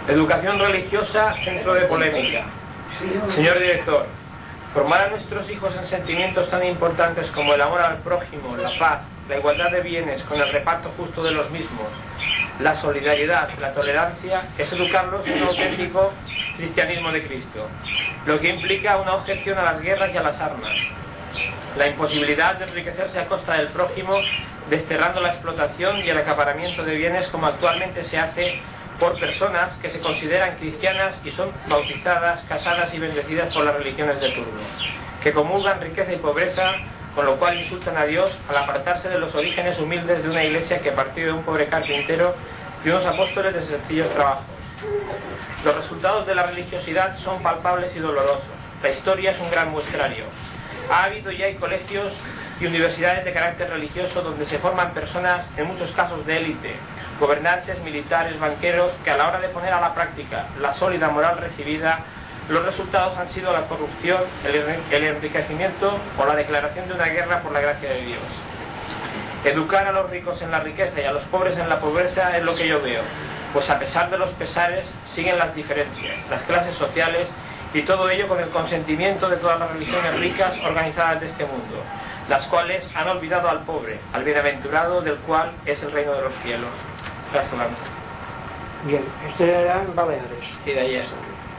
Educación religiosa, centro de polémica. Señor director, formar a nuestros hijos en sentimientos tan importantes como el amor al prójimo, la paz, la igualdad de bienes con el reparto justo de los mismos, la solidaridad, la tolerancia, es educarlos en un auténtico cristianismo de Cristo, lo que implica una objeción a las guerras y a las armas, la imposibilidad de enriquecerse a costa del prójimo, desterrando la explotación y el acaparamiento de bienes como actualmente se hace por personas que se consideran cristianas y son bautizadas, casadas y bendecidas por las religiones de turno, que comulgan riqueza y pobreza, con lo cual insultan a Dios al apartarse de los orígenes humildes de una iglesia que partió de un pobre carpintero y unos apóstoles de sencillos trabajos. Los resultados de la religiosidad son palpables y dolorosos. La historia es un gran muestrario. Ha habido y hay colegios y universidades de carácter religioso donde se forman personas, en muchos casos de élite, gobernantes, militares, banqueros, que a la hora de poner a la práctica la sólida moral recibida, los resultados han sido la corrupción, el enriquecimiento o la declaración de una guerra por la gracia de Dios. Educar a los ricos en la riqueza y a los pobres en la pobreza es lo que yo veo, pues a pesar de los pesares siguen las diferencias, las clases sociales y todo ello con el consentimiento de todas las religiones ricas organizadas de este mundo, las cuales han olvidado al pobre, al bienaventurado del cual es el reino de los cielos. Gracias. Bien, este era en Baleares. Y de ayer.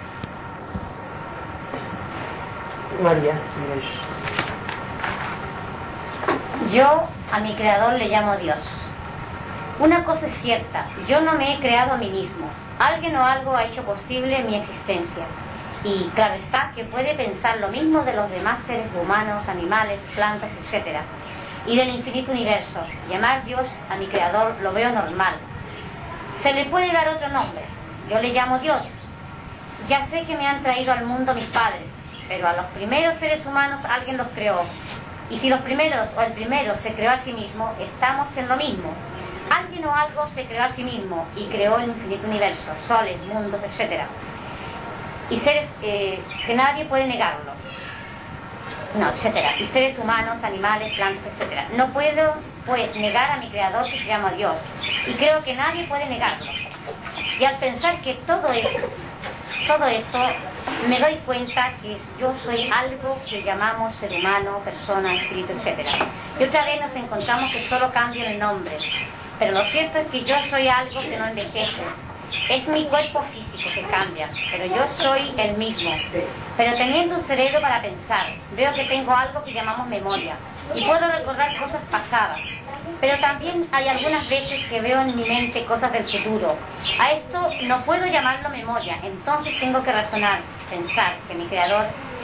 María, yo a mi creador le llamo Dios. Una cosa es cierta, yo no me he creado a mí mismo. Alguien o algo ha hecho posible mi existencia. Y claro está que puede pensar lo mismo de los demás seres humanos, animales, plantas, etc. Y del infinito universo. Llamar Dios a mi creador lo veo normal. Se le puede dar otro nombre. Yo le llamo Dios. Ya sé que me han traído al mundo mis padres, pero a los primeros seres humanos alguien los creó. Y si los primeros o el primero se creó a sí mismo, estamos en lo mismo. Alguien o algo se creó a sí mismo y creó el infinito universo, soles, mundos, etc. Y seres que nadie puede negarlo. No, etc. Y seres humanos, animales, plantas, etc. No puedo, pues, negar a mi creador que se llama Dios. Y creo que nadie puede negarlo. Y al pensar que todo esto, me doy cuenta que yo soy algo que llamamos ser humano, persona, espíritu, etc. Y otra vez nos encontramos que solo cambia el nombre. Pero lo cierto es que yo soy algo que no envejece. Es mi cuerpo físico que cambia, pero yo soy el mismo. Pero teniendo un cerebro para pensar, veo que tengo algo que llamamos memoria. Y puedo recordar cosas pasadas. Pero también hay algunas veces que veo en mi mente cosas del futuro. A esto no puedo llamarlo memoria, entonces tengo que razonar, pensar que mi creador,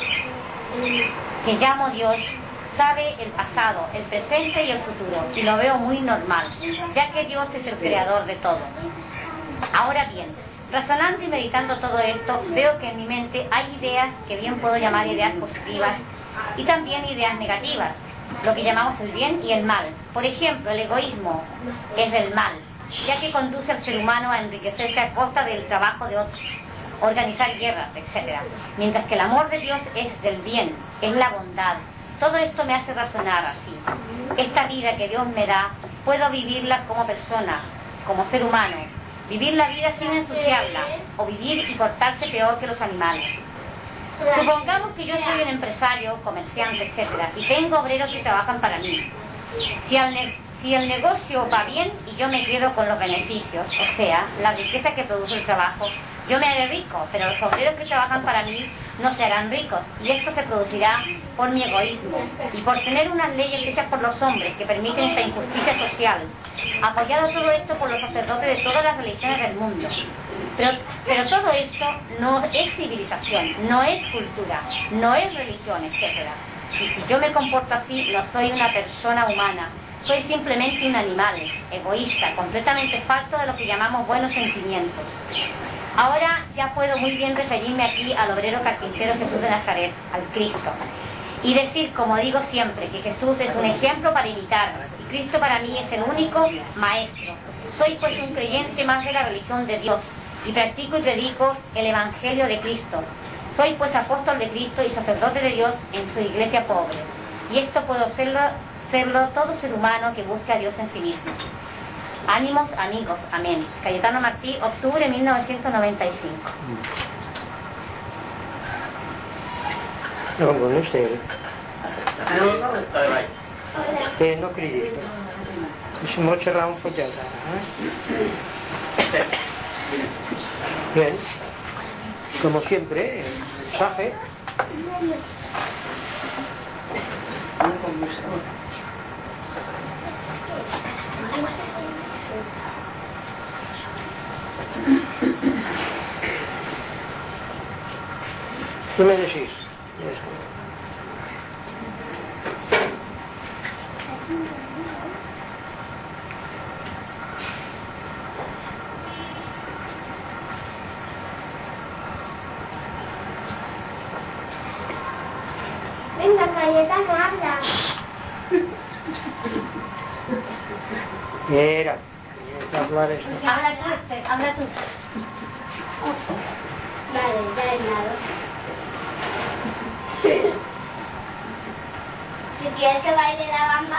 que llamo Dios, sabe el pasado, el presente y el futuro, y lo veo muy normal, ya que Dios es el creador de todo. Ahora bien, razonando y meditando todo esto, veo que en mi mente hay ideas que bien puedo llamar ideas positivas y también ideas negativas, lo que llamamos el bien y el mal. Por ejemplo, el egoísmo es del mal, ya que conduce al ser humano a enriquecerse a costa del trabajo de otros, organizar guerras, etc. Mientras que el amor de Dios es del bien, es la bondad. Todo esto me hace razonar así. Esta vida que Dios me da, puedo vivirla como persona, como ser humano, vivir la vida sin ensuciarla, o vivir y portarse peor que los animales. Supongamos que yo soy un empresario, comerciante, etc., y tengo obreros que trabajan para mí. Si el negocio va bien y yo me quedo con los beneficios, o sea, la riqueza que produce el trabajo, yo me haré rico, pero los obreros que trabajan para mí no se harán ricos, y esto se producirá por mi egoísmo y por tener unas leyes hechas por los hombres que permiten esta injusticia social, apoyado todo esto por los sacerdotes de todas las religiones del mundo. Pero todo esto no es civilización, no es cultura, no es religión, etc. Y si yo me comporto así, no soy una persona humana, soy simplemente un animal, egoísta, completamente falto de lo que llamamos buenos sentimientos. Ahora ya puedo muy bien referirme aquí al obrero carpintero Jesús de Nazaret, al Cristo, y decir, como digo siempre, que Jesús es un ejemplo para imitar, y Cristo para mí es el único maestro. Soy pues un creyente más de la religión de Dios, y practico y predico el Evangelio de Cristo. Soy pues apóstol de Cristo y sacerdote de Dios en su iglesia pobre. Y esto puedo serlo todo ser humano que busque a Dios en sí mismo. Ánimos, amigos, amén. Cayetano Martí, octubre de 1995. No, con usted. Usted no critica. Si hemos cerrado un poquito. Bien. Como siempre, el mensaje. ¿Qué me decís? Venga, Cayetano, habla. Era. Hablar esto. Habla tú, Esther, habla tú. Vale, ya he hablado. Si quieres que baile la bamba.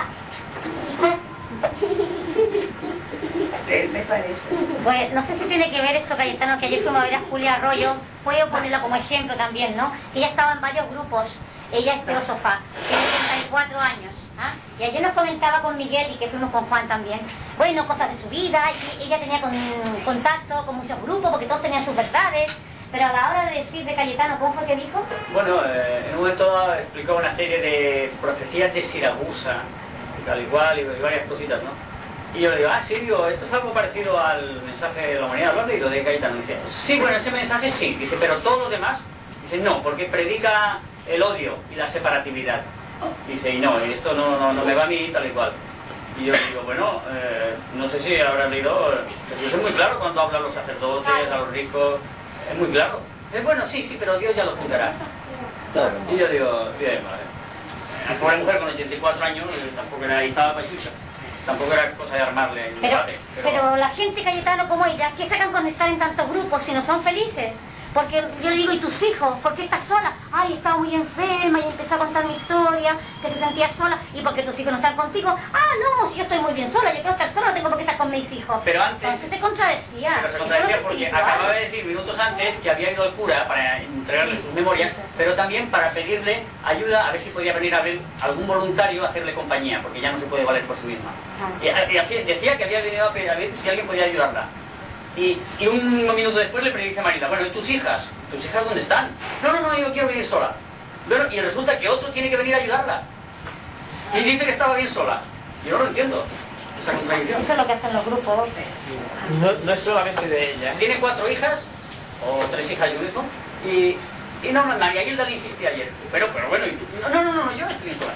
Me parece. Pues no sé si tiene que ver esto, Cayetano, que ayer fuimos a ver a Julia Arroyo. Puedo ponerla como ejemplo también, ¿no? Ella estaba en varios grupos. Ella es teósofa, tiene 34 años. ¿Ah? Y ayer nos comentaba con Miguel y que fuimos con Juan también, bueno, cosas de su vida, y ella tenía contacto con muchos grupos porque todos tenían sus verdades, pero a la hora de decir de Cayetano, ¿cómo fue que dijo? Bueno, en un momento explicó una serie de profecías de Siracusa, y tal y cual, y varias cositas, ¿no? Y yo le digo, sí, digo, esto es algo parecido al mensaje de la humanidad, ¿lo has leído de Cayetano? Y dice, sí, bueno, ese mensaje sí, dice, pero todo lo demás, dice, no, porque predica el odio y la separatividad. Dice, y no, esto no me va a mí, tal y cual. Y yo digo, bueno, no sé si habrás leído, Jesús es muy claro cuando habla a los sacerdotes, a los ricos, es muy claro. Dice, bueno, sí, pero Dios ya lo juzgará. Y yo digo, bien, vale. La pobre mujer con 84 años, tampoco era, y estaba pachucha, tampoco era cosa de armarle el debate. Pero la gente, Cayetano, como ella, ¿qué sacan con estar en tantos grupos si no son felices? Porque yo le digo, ¿y tus hijos? ¿Por qué estás sola? Ay, estaba muy enferma y empezó a contar mi historia, que se sentía sola. ¿Y por qué tus hijos no están contigo? Ah, no, si yo estoy muy bien sola, yo quiero estar sola, no tengo por qué estar con mis hijos. Pero antes... Entonces se contradecía. Pero se contradecía porque acababa de decir minutos antes que había ido al cura para entregarle sus memorias, pero también para pedirle ayuda a ver si podía venir a ver algún voluntario a hacerle compañía, porque ya no se puede valer por sí misma. Y decía que había venido a ver si alguien podía ayudarla. Y un minuto después le predice a Marila, bueno, ¿y tus hijas? ¿Tus hijas dónde están? No, yo quiero venir sola. Bueno, y resulta que otro tiene que venir a ayudarla. Y dice que estaba bien sola. Yo no lo entiendo, esa contradicción. Eso es lo que hacen los grupos. No es solamente de ella. Tiene 4 hijas, o 3 hijas y un hijo, y no, María Hilda le insistía ayer. Pero bueno, ¿y tú? No, yo estoy bien sola.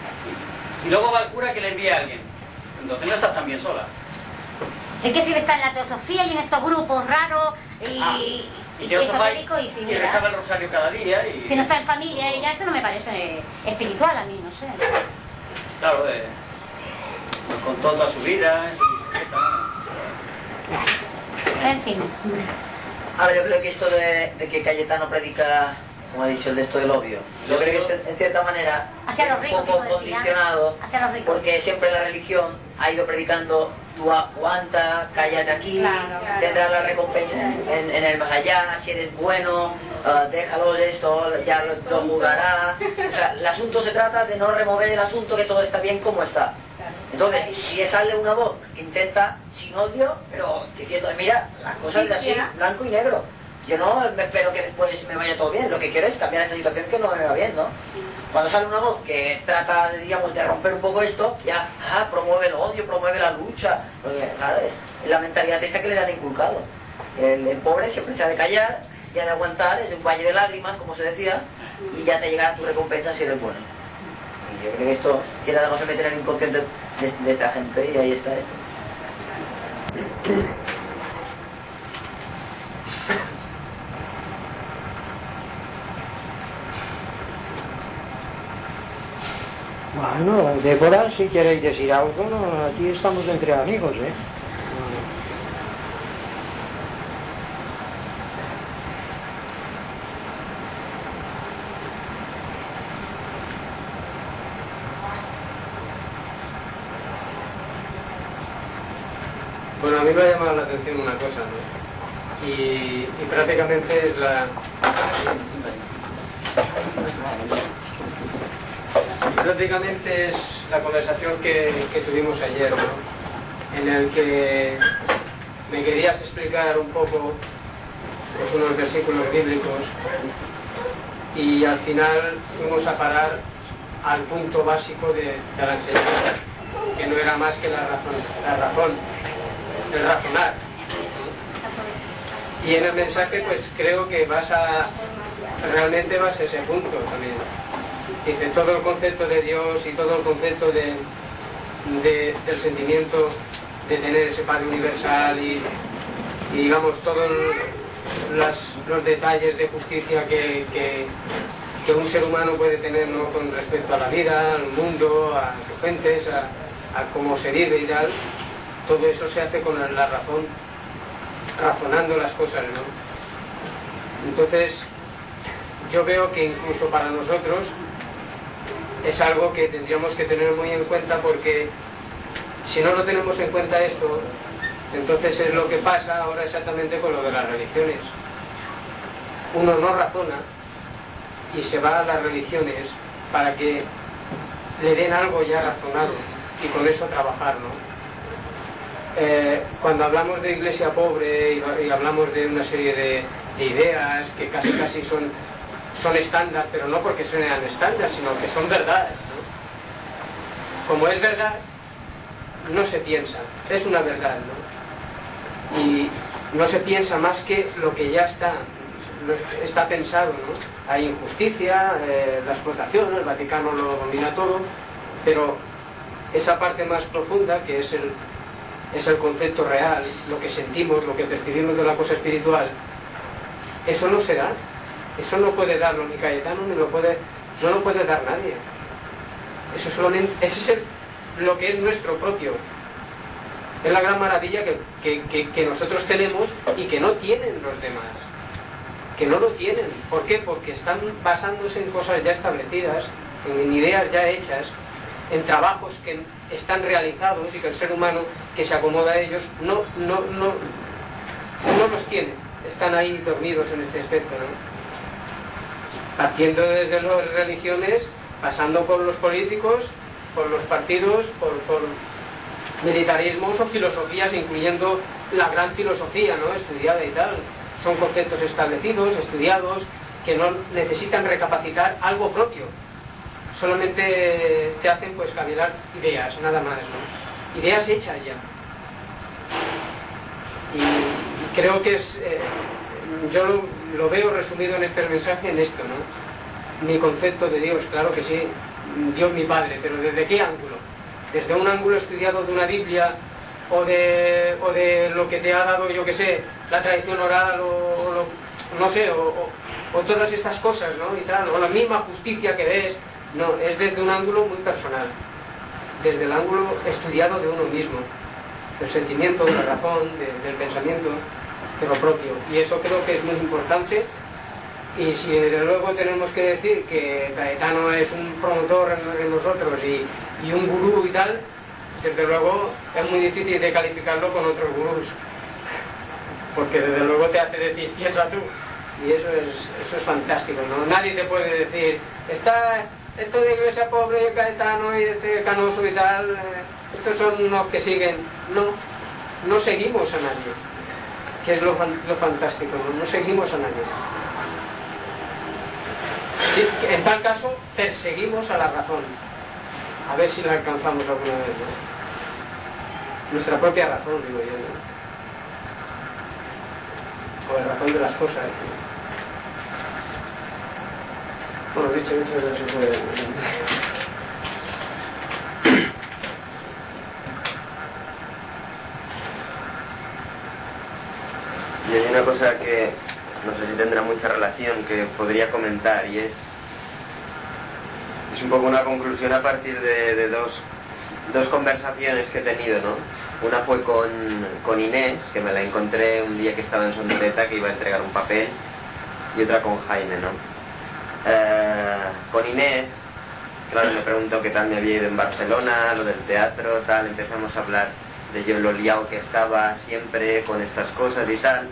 Y luego va el cura que le envía a alguien. Entonces no estás tan bien sola. ¿De qué sirve estar en la teosofía y en estos grupos raros y esotéricos y y rezaba el rosario cada día y... Si no está en familia y ya eso no me parece espiritual a mí, no sé. Claro, con toda su vida, En fin. Ahora yo creo que esto de que Cayetano predica, como ha dicho, el de esto del odio, yo creo que esto en cierta manera hacia los es ricos, un poco condicionado, hacia los ricos. porque siempre la religión ha ido predicando, tú aguanta, cállate aquí, Claro. tendrás la recompensa en el más allá, si eres bueno, déjalo de esto, ya lo juzgará. O sea, el asunto se trata de no remover el asunto, que todo está bien como está. Entonces, si sale una voz que intenta, sin odio, pero diciendo, mira, las cosas de así, blanco y negro. Yo no me espero que después me vaya todo bien, lo que quiero es cambiar esa situación que no me va bien, ¿no? Cuando sale una voz que trata, digamos, de romper un poco esto, ya, promueve el odio, promueve la lucha, porque, claro, es la mentalidad esa que le han inculcado. El pobre siempre se ha de callar y ha de aguantar, es un valle de lágrimas, como se decía, y ya te llegará tu recompensa si eres bueno. Y yo creo que esto quiere además meter en el inconsciente de esta gente, y ahí está esto. Bueno, Débora, si queréis decir algo, no, aquí estamos entre amigos, ¿eh? Bueno, a mí me ha llamado la atención una cosa, ¿no? Y prácticamente es la conversación que tuvimos ayer, ¿no? En el que me querías explicar un poco pues, unos versículos bíblicos y al final fuimos a parar al punto básico de la enseñanza, que no era más que la razón, el razonar. Y en el mensaje pues creo que realmente vas a ese punto también. Dice, todo el concepto de Dios y todo el concepto del sentimiento de tener ese Padre universal y digamos todos los detalles de justicia que un ser humano puede tener, ¿no? Con respecto a la vida, al mundo, a sus gentes, a cómo se vive y tal, todo eso se hace con la razón, razonando las cosas, ¿no? Entonces yo veo que incluso para nosotros es algo que tendríamos que tener muy en cuenta, porque si no lo tenemos en cuenta esto, entonces es lo que pasa ahora exactamente con lo de las religiones. Uno no razona y se va a las religiones para que le den algo ya razonado y con eso trabajar, ¿no? Cuando hablamos de iglesia pobre y hablamos de una serie de ideas que casi son estándar, pero no porque sean estándar, sino que son verdades, ¿no? Como es verdad, no se piensa, es una verdad, ¿no? Y no se piensa más que lo que ya está pensado, ¿no? Hay injusticia, la explotación, el Vaticano lo domina todo, pero esa parte más profunda, que es el concepto real, lo que sentimos, lo que percibimos de la cosa espiritual, eso no se da. Eso no puede darlo ni Cayetano, no lo puede dar nadie. Eso solamente, ese es lo que es nuestro propio. Es la gran maravilla que nosotros tenemos y que no tienen los demás. Que no lo tienen. ¿Por qué? Porque están basándose en cosas ya establecidas, en ideas ya hechas, en trabajos que están realizados y que el ser humano que se acomoda a ellos no los tiene. Están ahí dormidos en este aspecto, ¿no? Partiendo desde las religiones, pasando por los políticos, por los partidos, por militarismos o filosofías, incluyendo la gran filosofía, ¿no? Estudiada y tal. Son conceptos establecidos, estudiados, que no necesitan recapacitar algo propio. Solamente te hacen pues cavilar ideas, nada más, ¿no? Ideas hechas ya. Y creo que yo lo veo resumido en este mensaje en esto, ¿no? Mi concepto de Dios, claro que sí, Dios mi Padre, pero ¿desde qué ángulo? ¿Desde un ángulo estudiado de una Biblia o de lo que te ha dado, yo que sé, la tradición oral no sé, o todas estas cosas, ¿no? Y tal, o la misma justicia que ves? No, es desde un ángulo muy personal, desde el ángulo estudiado de uno mismo, del sentimiento, de la razón, del pensamiento, de lo propio. Y eso creo que es muy importante. Y si desde luego tenemos que decir que Cayetano es un promotor en nosotros y un gurú y tal, desde luego es muy difícil de calificarlo con otros gurús, porque desde luego te hace decir, piensa tú. Y eso es fantástico, ¿no? Nadie te puede decir, esto de iglesia pobre, Cayetano y este Canoso y tal, estos son los que siguen. No seguimos a nadie, que es lo fantástico, ¿no? No seguimos a nadie. Sí, en tal caso, perseguimos a la razón, a ver si la alcanzamos alguna vez, ¿no? Nuestra propia razón, digo yo, ¿no? O la razón de las cosas, ¿no? Bueno, dicho, no se puede. Y hay una cosa que no sé si tendrá mucha relación que podría comentar, y es un poco una conclusión a partir de dos conversaciones que he tenido, ¿no? Una fue con Inés, que me la encontré un día que estaba en Sonreta, que iba a entregar un papel, y otra con Jaime, ¿no? Con Inés, claro, me preguntó qué tal me había ido en Barcelona, lo del teatro, tal, empezamos a hablar. de yo lo liado que estaba siempre con estas cosas y tal,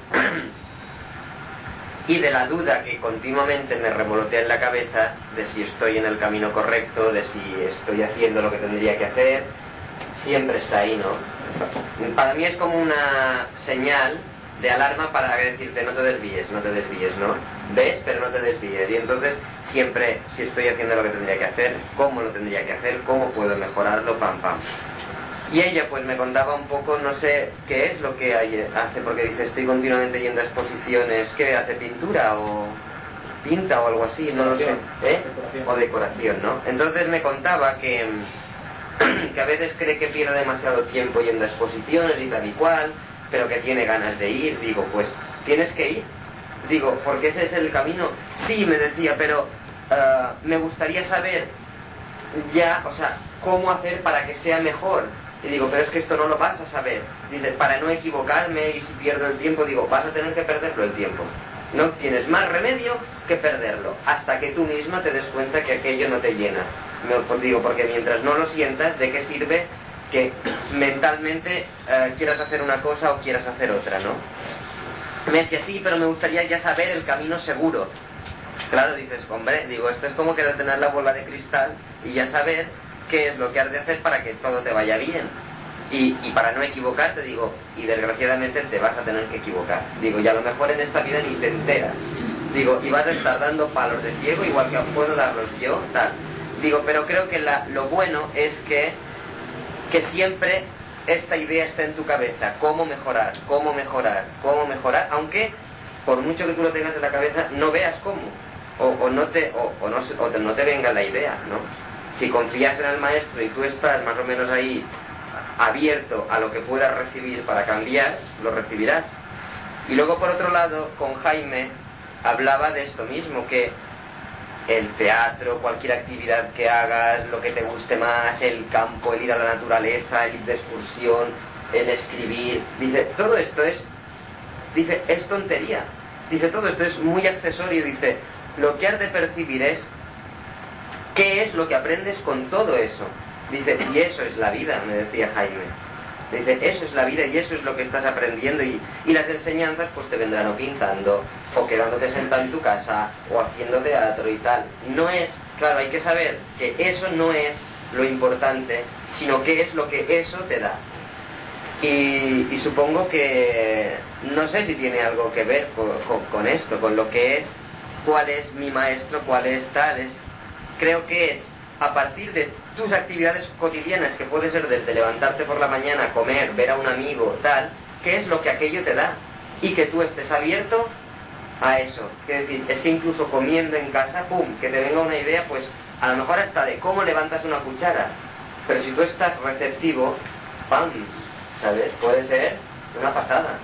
y de la duda que continuamente me revolotea en la cabeza de si estoy en el camino correcto, de si estoy haciendo lo que tendría que hacer, siempre está ahí, ¿no? Para mí es como una señal de alarma para decirte no te desvíes, ¿no? Ves, pero no te desvíes. Y entonces siempre, si estoy haciendo lo que tendría que hacer, cómo lo tendría que hacer, cómo puedo mejorarlo, pam, pam. Y ella pues me contaba un poco, no sé qué es lo que hace, porque dice, estoy continuamente yendo a exposiciones, ¿qué hace? ¿Pintura o pinta o algo así? No lo sé, ¿eh? O decoración, ¿no? Entonces me contaba que a veces cree que pierde demasiado tiempo yendo a exposiciones y tal y cual, pero que tiene ganas de ir. Digo, pues tienes que ir. Digo, porque ese es el camino. Sí, me decía, pero me gustaría saber ya, o sea, cómo hacer para que sea mejor. Y digo, pero es que esto no lo vas a saber. Dice, para no equivocarme, y si pierdo el tiempo, digo, vas a tener que perderlo el tiempo. No tienes más remedio que perderlo, hasta que tú misma te des cuenta que aquello no te llena. Digo, porque mientras no lo sientas, ¿de qué sirve que mentalmente quieras hacer una cosa o quieras hacer otra, ¿no? Me decía, sí, pero me gustaría ya saber el camino seguro. Claro, dices, hombre, digo, esto es como querer tener la bola de cristal y ya saber qué es lo que has de hacer para que todo te vaya bien. Y para no equivocarte, digo, y desgraciadamente te vas a tener que equivocar. Digo, y a lo mejor en esta vida ni te enteras. Digo, y vas a estar dando palos de ciego, igual que puedo darlos yo, tal. Digo, pero creo que lo bueno es que siempre esta idea está en tu cabeza. Cómo mejorar, aunque por mucho que tú lo tengas en la cabeza, no veas cómo. O no te venga la idea, ¿no? Si confías en el maestro y tú estás más o menos ahí abierto a lo que puedas recibir para cambiar, lo recibirás. Y luego por otro lado, con Jaime hablaba de esto mismo, que el teatro, cualquier actividad que hagas, lo que te guste más, el campo, el ir a la naturaleza, el ir de excursión, el escribir, dice, todo esto es tontería. Dice, todo esto es muy accesorio. Dice, lo que has de percibir es qué es lo que aprendes con todo eso. Dice, y eso es la vida, me decía Jaime. Dice, eso es la vida y eso es lo que estás aprendiendo, y las enseñanzas pues te vendrán o pintando, o quedándote sentado en tu casa, o haciendo teatro y tal. No es, claro, hay que saber que eso no es lo importante, sino qué es lo que eso te da. Y supongo que, no sé si tiene algo que ver con esto, con lo que es, cuál es mi maestro, cuál es tal, creo que es a partir de tus actividades cotidianas, que puede ser desde levantarte por la mañana, comer, ver a un amigo, tal, qué es lo que aquello te da, y que tú estés abierto a eso. Es decir, es que incluso comiendo en casa, pum, que te venga una idea, pues a lo mejor hasta de cómo levantas una cuchara, pero si tú estás receptivo, pam, ¿sabes? Puede ser una pasada.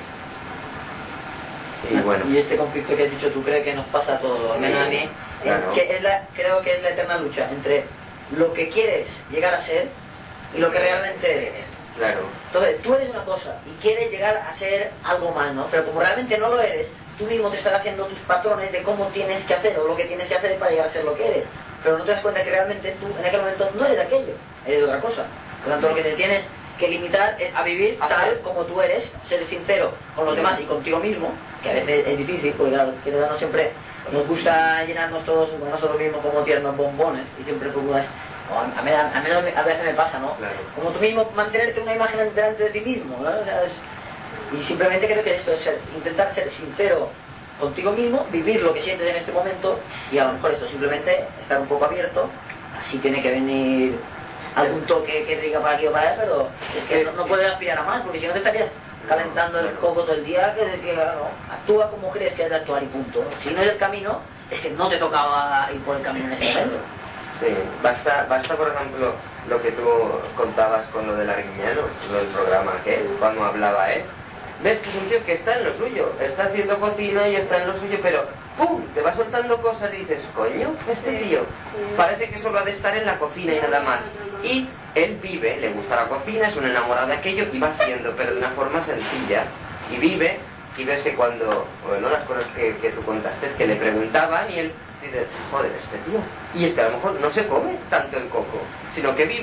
Y bueno. Y este conflicto que has dicho, ¿tú crees que nos pasa a todos? Al menos a mí. Claro. Creo que es la eterna lucha entre lo que quieres llegar a ser y lo que realmente eres. Claro. Entonces, tú eres una cosa y quieres llegar a ser algo más, ¿no? Pero como realmente no lo eres, tú mismo te estás haciendo tus patrones de cómo tienes que hacer o lo que tienes que hacer para llegar a ser lo que eres. Pero no te das cuenta que realmente tú en aquel momento no eres de aquello, eres de otra cosa. Por lo tanto, lo que te tienes que limitar es a vivir tal como tú eres, ser sincero con los demás y contigo mismo, que a veces es difícil, porque claro, que no siempre nos gusta llenarnos todos con nosotros mismos como tiernos bombones y siempre procuras, a veces me pasa, ¿no? Claro. Como tú mismo mantenerte una imagen delante de ti mismo, ¿no? O sea, y simplemente creo que esto es intentar ser sincero contigo mismo, vivir lo que sientes en este momento, y a lo mejor esto simplemente estar un poco abierto. Así tiene que venir algún toque que te diga para aquí o para allá, pero es que no puedes aspirar a más, porque si no te estarías calentando el coco todo el día, que decir, no, actúa como crees que has de actuar y punto. Si no es el camino, es que no te tocaba ir por el camino en ese momento. Sí, basta por ejemplo lo que tú contabas con lo del Arguiñano, lo del programa aquel, cuando hablaba él. Ves que es un tío que está en lo suyo, está haciendo cocina y está en lo suyo, pero ¡pum! Te va soltando cosas y dices, coño, este tío parece que solo ha de estar en la cocina y nada más. Y él vive, le gusta la cocina, es un enamorado de aquello y va haciendo, pero de una forma sencilla. Y vive, y ves que cuando, bueno, las cosas que tú contaste es que le preguntaban y él dice, joder, este tío. Y es que a lo mejor no se come tanto el coco, sino que vive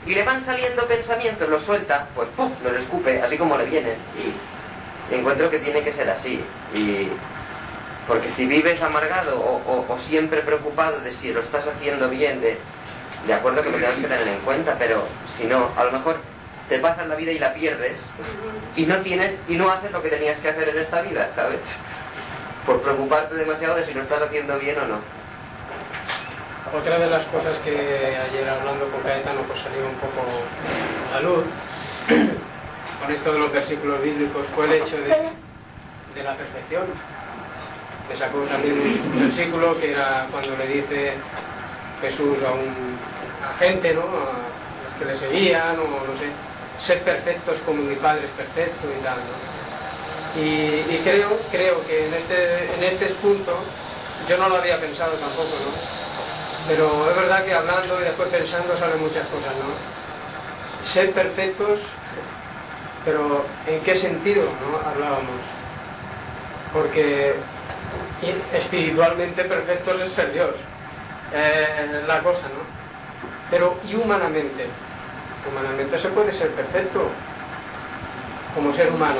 y le van saliendo pensamientos, los suelta, pues ¡puf!, los escupe, así como le vienen. Y encuentro que tiene que ser así. Porque si vives amargado o siempre preocupado de si lo estás haciendo bien, de acuerdo que lo tienes que tener en cuenta, pero si no, a lo mejor te pasas la vida y la pierdes y no haces lo que tenías que hacer en esta vida, ¿sabes? Por preocuparte demasiado de si lo estás haciendo bien o no. Otra de las cosas que ayer hablando con Caetano pues salió un poco a la luz con esto de los versículos bíblicos fue el hecho de la perfección. Me sacó también un versículo que era cuando le dice Jesús a gente, ¿no?, a los que le seguían, o no sé, ser perfectos como mi Padre es perfecto y tal, ¿no? Y creo que en este punto, yo no lo había pensado tampoco, ¿no?, pero es verdad que hablando y después pensando salen muchas cosas, ¿no? Ser perfectos, pero ¿en qué sentido, no?, hablábamos? Porque espiritualmente perfectos es ser Dios, la cosa, ¿no? Pero ¿y humanamente? Humanamente se puede ser perfecto como ser humano,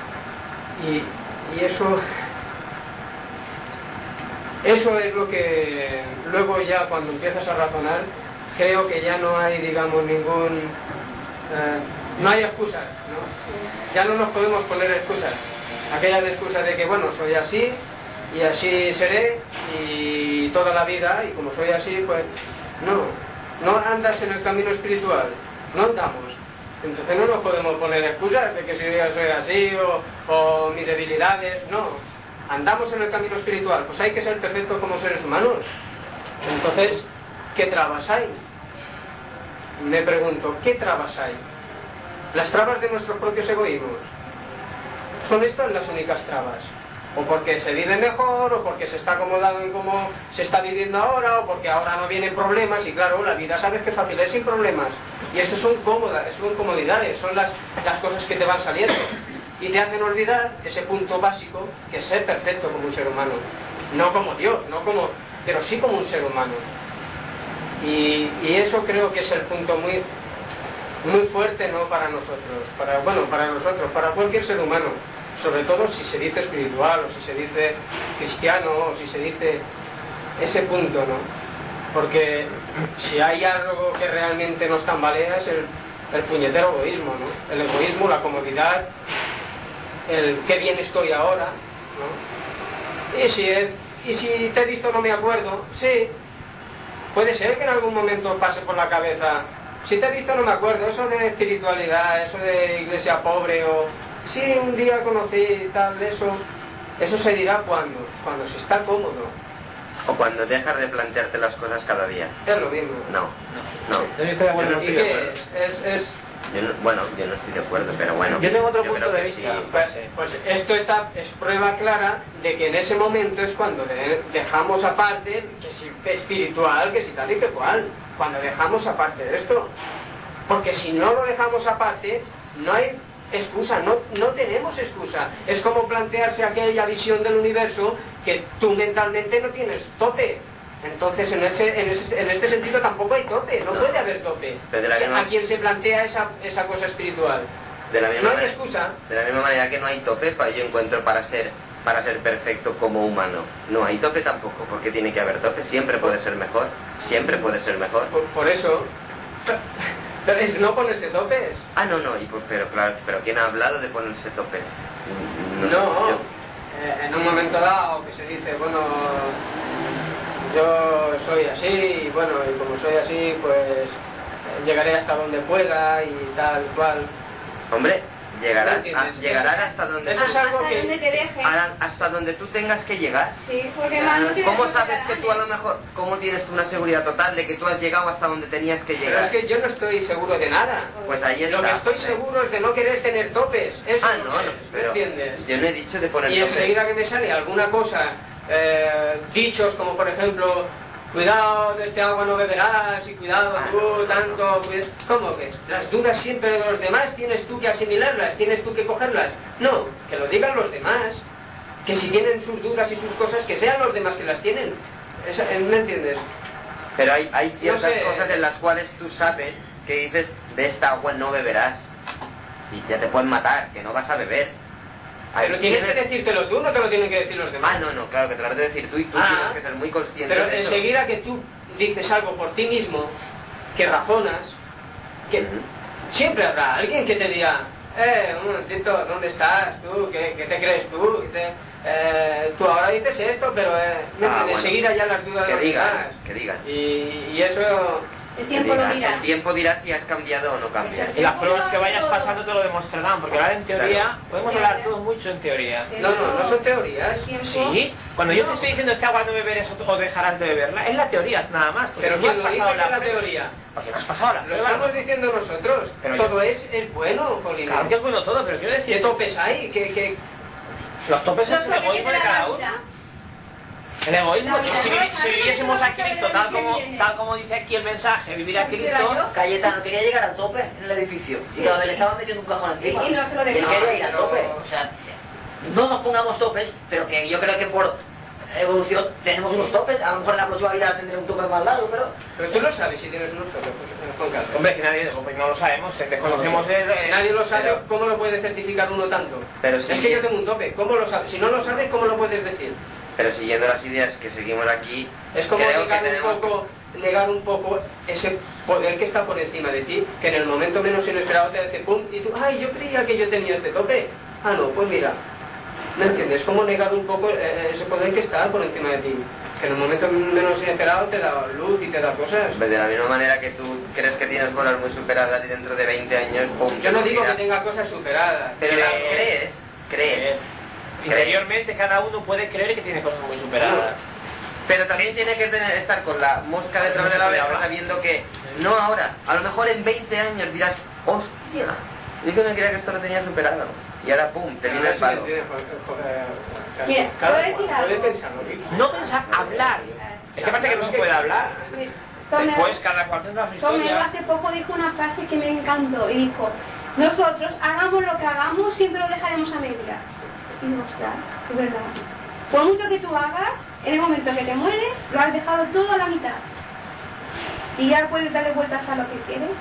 y eso es lo que luego ya cuando empiezas a razonar creo que ya no hay, digamos, no hay excusas, ¿no? Ya no nos podemos poner excusas, aquellas excusas de que bueno, soy así y así seré y toda la vida, y como soy así, pues no andas en el camino espiritual, no andamos. Entonces no nos podemos poner excusas de que si yo soy así o mis debilidades, no. Andamos en el camino espiritual, pues hay que ser perfectos como seres humanos. Entonces, ¿qué trabas hay? Me pregunto, ¿qué trabas hay? Las trabas de nuestros propios egoísmos. ¿Son estas las únicas trabas? O porque se vive mejor, o porque se está acomodado en cómo se está viviendo ahora, o porque ahora no vienen problemas, y claro, la vida sabes que fácil es sin problemas. Y eso son comodidades, son las cosas que te van saliendo. Y te hacen olvidar ese punto básico, que es ser perfecto como un ser humano. No como Dios, pero sí como un ser humano. Y eso creo que es el punto muy, muy fuerte, ¿no?, para nosotros, para cualquier ser humano. Sobre todo si se dice espiritual, o si se dice cristiano, o si se dice ese punto, ¿no? Porque si hay algo que realmente nos tambalea es el puñetero egoísmo, ¿no? El egoísmo, la comodidad, el qué bien estoy ahora, ¿no? Y si te he visto no me acuerdo, sí, puede ser que en algún momento pase por la cabeza, si te he visto no me acuerdo, eso de espiritualidad, eso de iglesia pobre, o sí, un día conocí tal, eso se dirá cuando se está cómodo. O cuando dejas de plantearte las cosas cada día. Es lo mismo. No. Yo no estoy de acuerdo. Yo no estoy de acuerdo, pero bueno. Yo tengo otro yo punto de creo que vista. sí. Pues esto es prueba clara de que en ese momento es cuando dejamos aparte, que si espiritual, que si tal y que cual, cuando dejamos aparte de esto. Porque si no lo dejamos aparte, no hay excusa, no tenemos excusa. Es como plantearse aquella visión del universo que tú mentalmente no tienes tope. Entonces en este sentido tampoco hay tope, no puede haber tope. ¿A quién se plantea esa cosa espiritual? No hay excusa. De la misma manera que no hay tope, yo encuentro para ser perfecto como humano. No hay tope tampoco, porque tiene que haber tope. Siempre puede ser mejor, siempre puede ser mejor. Por eso... Pero es no ponerse topes. Pero ¿quién ha hablado de ponerse tope? En un momento dado que se dice, bueno, yo soy así, y bueno, y como soy así, pues llegaré hasta donde pueda y tal cual. Hombre, llegarás hasta donde eso es algo que donde te deje. hasta donde tú tengas que llegar. Sí, porque más no ¿Cómo sabes que tú a lo mejor, cómo tienes tú una seguridad total de que tú has llegado hasta donde tenías que llegar? Pero es que yo no estoy seguro de nada. Pues ahí está. Lo que estoy seguro es de no querer tener topes. Eso pero ¿entiendes? yo no he dicho de poner Y topes. enseguida que me sale alguna cosa, dichos como por ejemplo, cuidado, de este agua no beberás, y cuidado tú, tanto, ¿cómo que? Las dudas siempre de los demás tienes tú que asimilarlas, tienes tú que cogerlas. No, que lo digan los demás, que si tienen sus dudas y sus cosas, que sean los demás que las tienen. ¿Me entiendes? Pero hay ciertas cosas en las cuales tú sabes que dices, de esta agua no beberás. Y ya te pueden matar, que no vas a beber. Pero tienes que decírtelo tú, no te lo tienen que decir los demás. Ah, no, claro, que te lo has de decir tú y tú tienes que ser muy consciente pero de eso. enseguida que tú dices algo por ti mismo, que razonas, que siempre habrá alguien que te diga, un momentito, ¿dónde estás tú? ¿Qué te crees tú? Tú ahora dices esto, pero enseguida ya las dudas que no digan, que digan. Y eso... El tiempo lo dirá. El tiempo dirá si has cambiado o no cambias. Y las pruebas que vayas pasando te lo demostrarán, porque ahora en teoría, podemos hablar todos mucho en teoría. No son teorías. Sí, cuando yo te estoy diciendo esta agua no beberás o dejarás de beberla, es la teoría nada más. Pero tú ¿quién has lo dice pasado que es la teoría? Porque me has pasado la Lo prueba. estamos diciendo nosotros. Pero todo es bueno, Polina. Claro que es bueno todo, pero quiero decir... ¿Qué topes hay? ¿Qué... Los topes es el egoísmo de cada uno. El egoísmo, si viviésemos a Cristo tal como dice aquí el mensaje, vivir a Cristo... Cayetano quería llegar al tope en el edificio y cada vez le estaban metiendo un cajón encima. Y no se lo Él dejaba. quería ir al tope. O sea, no nos pongamos topes, pero que yo creo que por evolución tenemos unos topes. A lo mejor en la próxima vida tendré un tope más largo, pero... Pero tú lo sabes si tienes unos topes, Juan Carlos. Hombre, que nadie, pues no lo sabemos, desconocemos Si nadie lo sabe, ¿cómo lo puede certificar uno tanto? Pero es sí, que yo tengo un tope, ¿cómo lo sabes? Si no lo sabes, ¿cómo lo puedes decir? Pero siguiendo las ideas que seguimos aquí, Es como creo que negar un poco ese poder que está por encima de ti, que en el momento menos inesperado te hace pum, y tú, ay, yo creía que yo tenía este tope. Ah, no, pues mira, ¿me entiendes? Es como negar un poco ese poder que está por encima de ti, que en el momento menos inesperado te da luz y te da cosas. de la misma manera que tú crees que tienes cosas muy superadas y dentro de 20 años, pum. Yo no digo mira. que tenga cosas superadas, Pero pero crees. Interiormente cada uno puede creer que tiene cosas muy superadas. Pero también tiene que estar con la mosca detrás de la oreja sabiendo que no ahora, a lo mejor en 20 años dirás, hostia, yo que no creía que esto lo tenía superado. Y ahora pum, te viene el palo. Mira, ¿puedo decir algo? No pensar, hablar. Es que parece que no se puede hablar. Después cada cual tendrá su Tomeo historia. hace poco dijo una frase que me encantó y dijo, nosotros hagamos lo que hagamos, siempre lo dejaremos a medias. Y digo, ostras, es verdad. Por mucho que tú hagas, en el momento que te mueres, lo has dejado todo a la mitad. Y ya puedes darle vueltas a lo que quieres.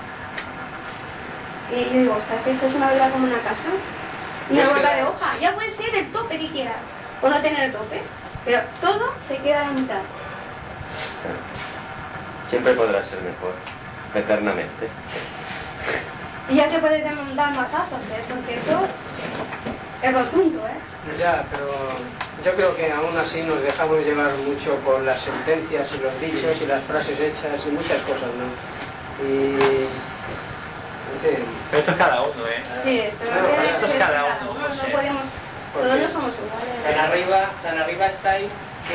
Y yo digo, ostras, esto es una verdad como una casa. Una vuelta de hoja. Ya puede ser el tope que quieras, o no tener el tope. Pero todo se queda a la mitad. Siempre podrás ser mejor, eternamente. Y ya te puedes dar matazos, porque eso es rotundo, Ya, pero yo creo que aún así nos dejamos llevar mucho por las sentencias y los dichos y las frases hechas y muchas cosas, ¿no? Y... en fin. Pero esto es cada uno, Sí, esto es cada uno. No podemos, todos no somos iguales. Tan arriba estáis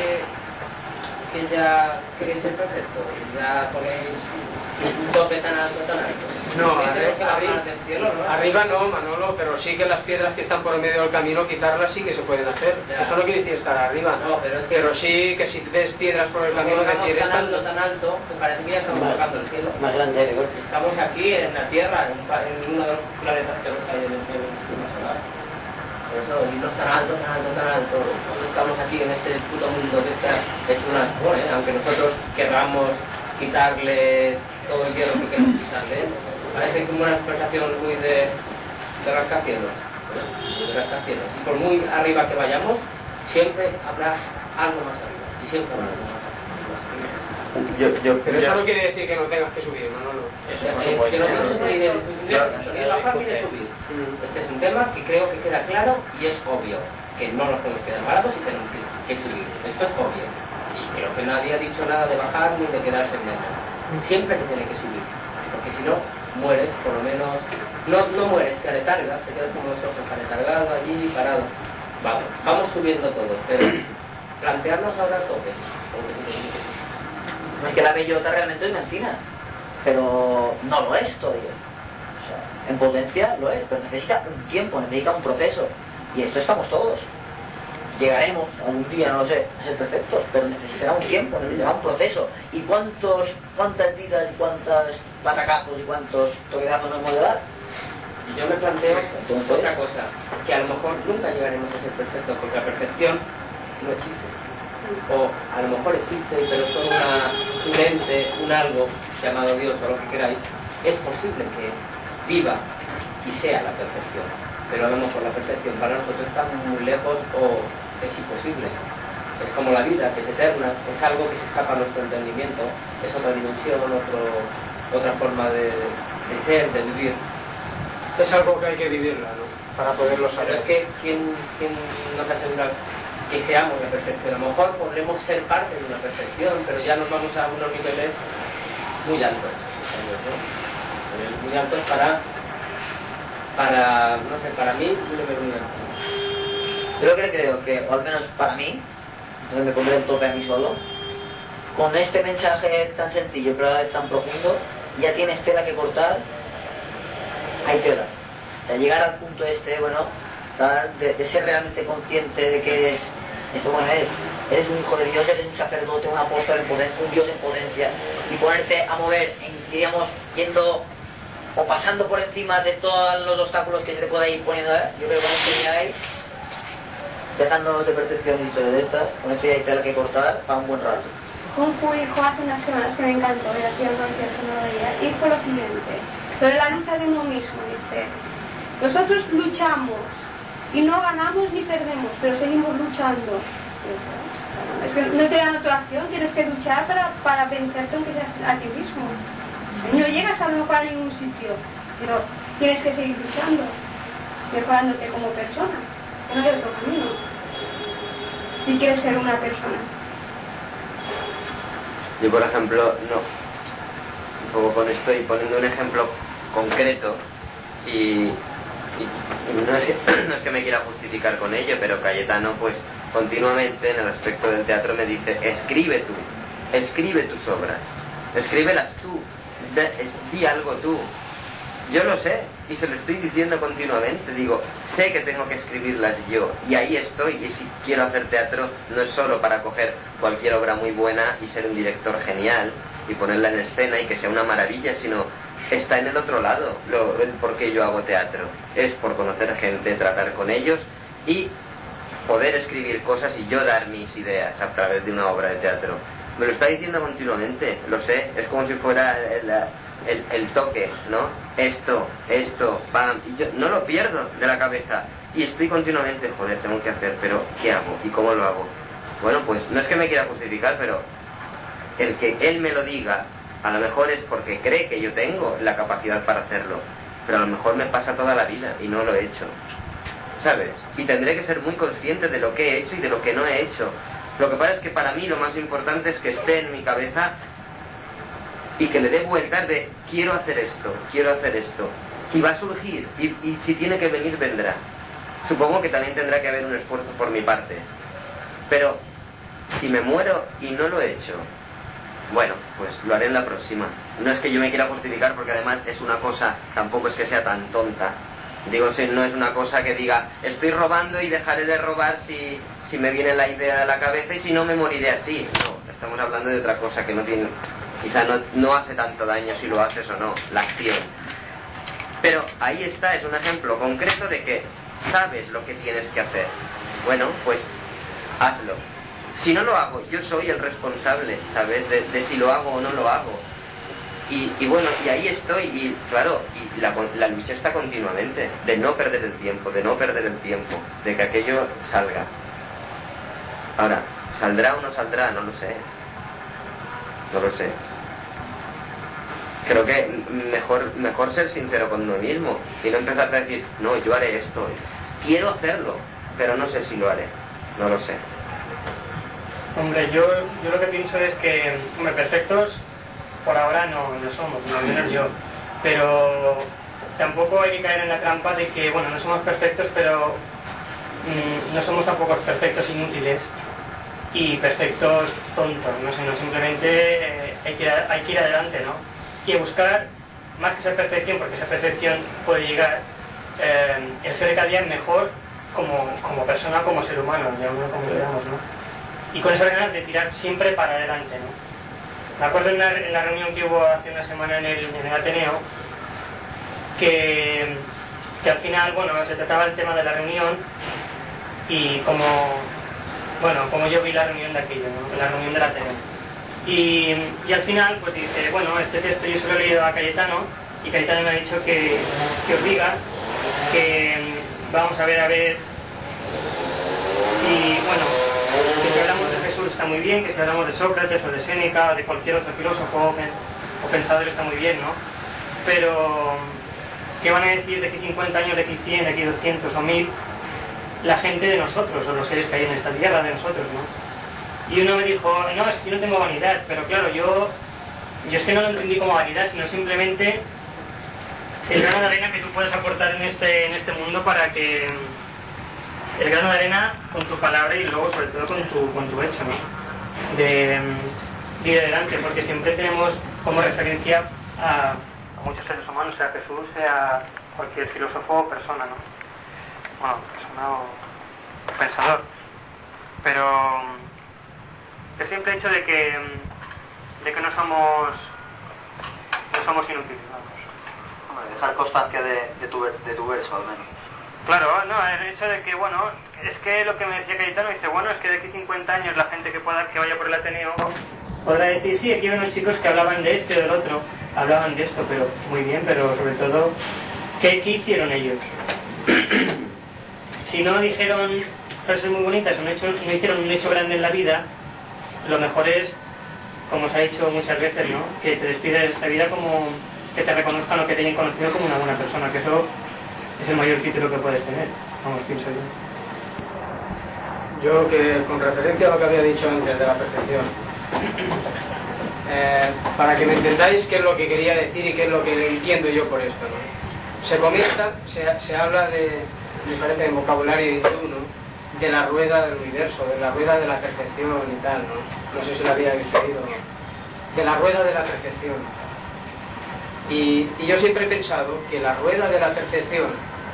que ya queréis ser perfecto, ya ponéis un tope tan alto, tan alto. No, cielo, ¿no? arriba no, Manolo, pero sí que las piedras que están por el medio del camino, quitarlas sí que se pueden hacer. Ya. Eso no quiere decir estar arriba. No, pero sí que si ves piedras por el camino, estamos decir, tan alto, que parece que ya estamos tocando el cielo. Más grande de golpe. Estamos aquí en la Tierra, en uno de los planetas que hay en el sistema solar. Por eso, irnos tan alto, cuando estamos aquí en este puto mundo que está hecho una asco, aunque nosotros querramos quitarle todo el hierro que queremos quitarle, parece como una expresación muy de rascacielos, de rascacielos. Y por muy arriba que vayamos, siempre habrá algo más arriba, y siempre habrá algo más arriba. Pero eso no quiere decir que no tengas que subir, Manolo. Eso por Que supuesto. no se puede ni bajar ni subir. Este es un tema que creo que queda claro y es obvio, que no nos podemos quedar parados y tenemos que subir. Esto es obvio. Y creo que nadie ha dicho nada de bajar ni de quedarse en medio. Siempre se tiene que subir, porque si no, mueres, por lo menos, no mueres, te aletargas, te quedas como nosotros, aletargado allí, parado. Vamos subiendo todos, pero plantearnos ahora topes. No es que la bellota realmente es mentira, pero no lo es todavía. O sea, en potencia lo es, pero necesita un tiempo, necesita un proceso. Y esto estamos todos. Llegaremos algún día, no lo sé, a ser perfectos, pero necesitará un tiempo, necesitará un proceso. ¿Y cuántas vidas, y cuántos patacazos y cuántos toquedazos nos hemos de dar? Y yo me planteo otra cosa, que a lo mejor nunca llegaremos a ser perfectos, porque la perfección no existe. O a lo mejor existe, pero es solo un ente, un algo llamado Dios o lo que queráis, es posible que viva y sea la perfección, pero a lo mejor la perfección para nosotros está muy lejos o es imposible. Es como la vida, que es eterna, es algo que se escapa a nuestro entendimiento, es otra dimensión, otra forma de ser, de vivir. Es algo que hay que vivirla, ¿no? Para poderlo saber. Pero es que, ¿quién nos asegura que seamos la perfección? A lo mejor podremos ser parte de una perfección, pero ya nos vamos a unos niveles muy altos, ¿no? Muy altos para no sé, para mí, un nivel muy alto. Creo que, o al menos para mí, entonces me pondré el tope a mí solo, con este mensaje tan sencillo pero a la vez tan profundo, ya tienes tela que cortar, hay tela. O sea, llegar al punto de ser realmente consciente de que eres, eres un hijo de Dios, eres un sacerdote, un apóstol en potencia, un Dios en potencia, y ponerte a mover, diríamos, yendo o pasando por encima de todos los obstáculos que se te pueda ir poniendo, yo creo que con esto ya hay, dejándonos de percepción y historia de estas, con esto ya hay tela que cortar para un buen rato. Kung Fu dijo hace unas semanas que me encantó, era aquí en Conciencia no lo veía, y dijo lo siguiente, sobre la lucha de uno mismo, dice, nosotros luchamos y no ganamos ni perdemos, pero seguimos luchando. Es que no te dan otra acción, tienes que luchar para vencerte aunque seas a ti mismo. No llegas a lo mejor a ningún sitio, pero tienes que seguir luchando, mejorándote como persona. No hay otro camino si quieres ser una persona. Yo, por ejemplo, un poco con esto y poniendo un ejemplo concreto, y no es que me quiera justificar con ello, pero Cayetano pues continuamente en el aspecto del teatro me dice, escribe tus obras, escríbelas tú, di algo tú. Yo lo sé y se lo estoy diciendo continuamente, digo, sé que tengo que escribirlas yo y ahí estoy, y si quiero hacer teatro no es solo para coger cualquier obra muy buena y ser un director genial y ponerla en escena y que sea una maravilla, sino está en el otro lado, el por qué yo hago teatro, es por conocer gente, tratar con ellos y poder escribir cosas y yo dar mis ideas a través de una obra de teatro. Me lo está diciendo continuamente, lo sé, es como si fuera el toque, ¿no? Esto, pam, y yo no lo pierdo de la cabeza y estoy continuamente, joder, tengo que hacer, pero ¿qué hago? ¿Y cómo lo hago? Bueno, pues no es que me quiera justificar, pero el que él me lo diga, a lo mejor es porque cree que yo tengo la capacidad para hacerlo, pero a lo mejor me pasa toda la vida y no lo he hecho, ¿sabes? Y tendré que ser muy consciente de lo que he hecho y de lo que no he hecho. Lo que pasa es que para mí lo más importante es que esté en mi cabeza y que le dé vueltas de quiero hacer esto, y va a surgir, y si tiene que venir, vendrá. Supongo que también tendrá que haber un esfuerzo por mi parte, pero si me muero y no lo he hecho, bueno, pues lo haré en la próxima. No es que yo me quiera justificar, porque además es una cosa, tampoco es que sea tan tonta. Digo, si no es una cosa que diga, estoy robando y dejaré de robar si me viene la idea de la cabeza y si no me moriré así. No, estamos hablando de otra cosa que no tiene, quizá no hace tanto daño si lo haces o no, la acción. Pero ahí está, es un ejemplo concreto de que sabes lo que tienes que hacer. Bueno, pues hazlo. Si no lo hago, yo soy el responsable, ¿sabes? De si lo hago o no lo hago. Y bueno, y ahí estoy, y claro, y la lucha está continuamente, de no perder el tiempo, de que aquello salga. Ahora, ¿saldrá o no saldrá? No lo sé. Creo que mejor ser sincero con uno mismo y no empezar a decir, no, yo haré esto, quiero hacerlo, pero no sé si lo haré, no lo sé. Hombre, yo lo que pienso es que, perfectos por ahora no somos, al menos yo, pero tampoco hay que caer en la trampa de que, bueno, no somos perfectos, pero no somos tampoco perfectos inútiles y perfectos tontos, no sé, no, simplemente hay que ir adelante, ¿no? Y buscar, más que esa perfección, porque esa perfección puede llegar, el ser cada día mejor como persona, como ser humano, llamémoslo como queramos, ¿no? Y con esas ganas de tirar siempre para adelante, ¿no? Me acuerdo en la reunión que hubo hace una semana en el Ateneo, que al final, bueno, se trataba el tema de la reunión y como yo vi la reunión de aquello, ¿no? La reunión del Ateneo. Y al final, pues dice, bueno, este texto yo se lo he leído a Cayetano y Cayetano me ha dicho que os diga que vamos a ver si, bueno, que si hablamos de Jesús está muy bien, que si hablamos de Sócrates o de Séneca o de cualquier otro filósofo o pensador está muy bien, ¿no? Pero ¿qué van a decir de aquí 50 años, de aquí 100, de aquí 200 o 1000 la gente de nosotros, o los seres que hay en esta tierra de nosotros, ¿no? Y uno me dijo, no, es que yo no tengo vanidad, pero claro, yo es que no lo entendí como vanidad, sino simplemente el grano de arena que tú puedes aportar en este mundo para que el grano de arena con tu palabra y luego sobre todo con tu hecho, ¿no? De ir adelante, porque siempre tenemos como referencia a muchos seres humanos, sea Jesús, sea cualquier filósofo o persona, ¿no? Bueno, persona o pensador. Pero el simple hecho de que no somos inútiles, vamos. Dejar constancia de tu verso, al menos. Claro, no, el hecho de que, bueno, es que lo que me decía Cayetano, dice, bueno, es que de aquí 50 años la gente que vaya por el Ateneo podrá decir, sí, aquí hay unos chicos que hablaban de esto y del otro, hablaban de esto, pero muy bien, pero sobre todo, ¿qué hicieron ellos? Si no dijeron frases muy bonitas, no hicieron un hecho grande en la vida, lo mejor es, como se ha dicho muchas veces, ¿no? Que te despides de esta vida como que te reconozcan o que te hayan conocido como una buena persona, que eso es el mayor título que puedes tener, vamos, pienso yo. Yo que con referencia a lo que había dicho antes de la perfección, para que me entendáis qué es lo que quería decir y qué es lo que entiendo yo por esto, ¿no? Se comenta, se habla me parece en vocabulario de uno, de la rueda del universo, de la rueda de la perfección y tal, ¿no? No sé si lo habíais oído, ¿no? De la rueda de la perfección. Y yo siempre he pensado que la rueda de la perfección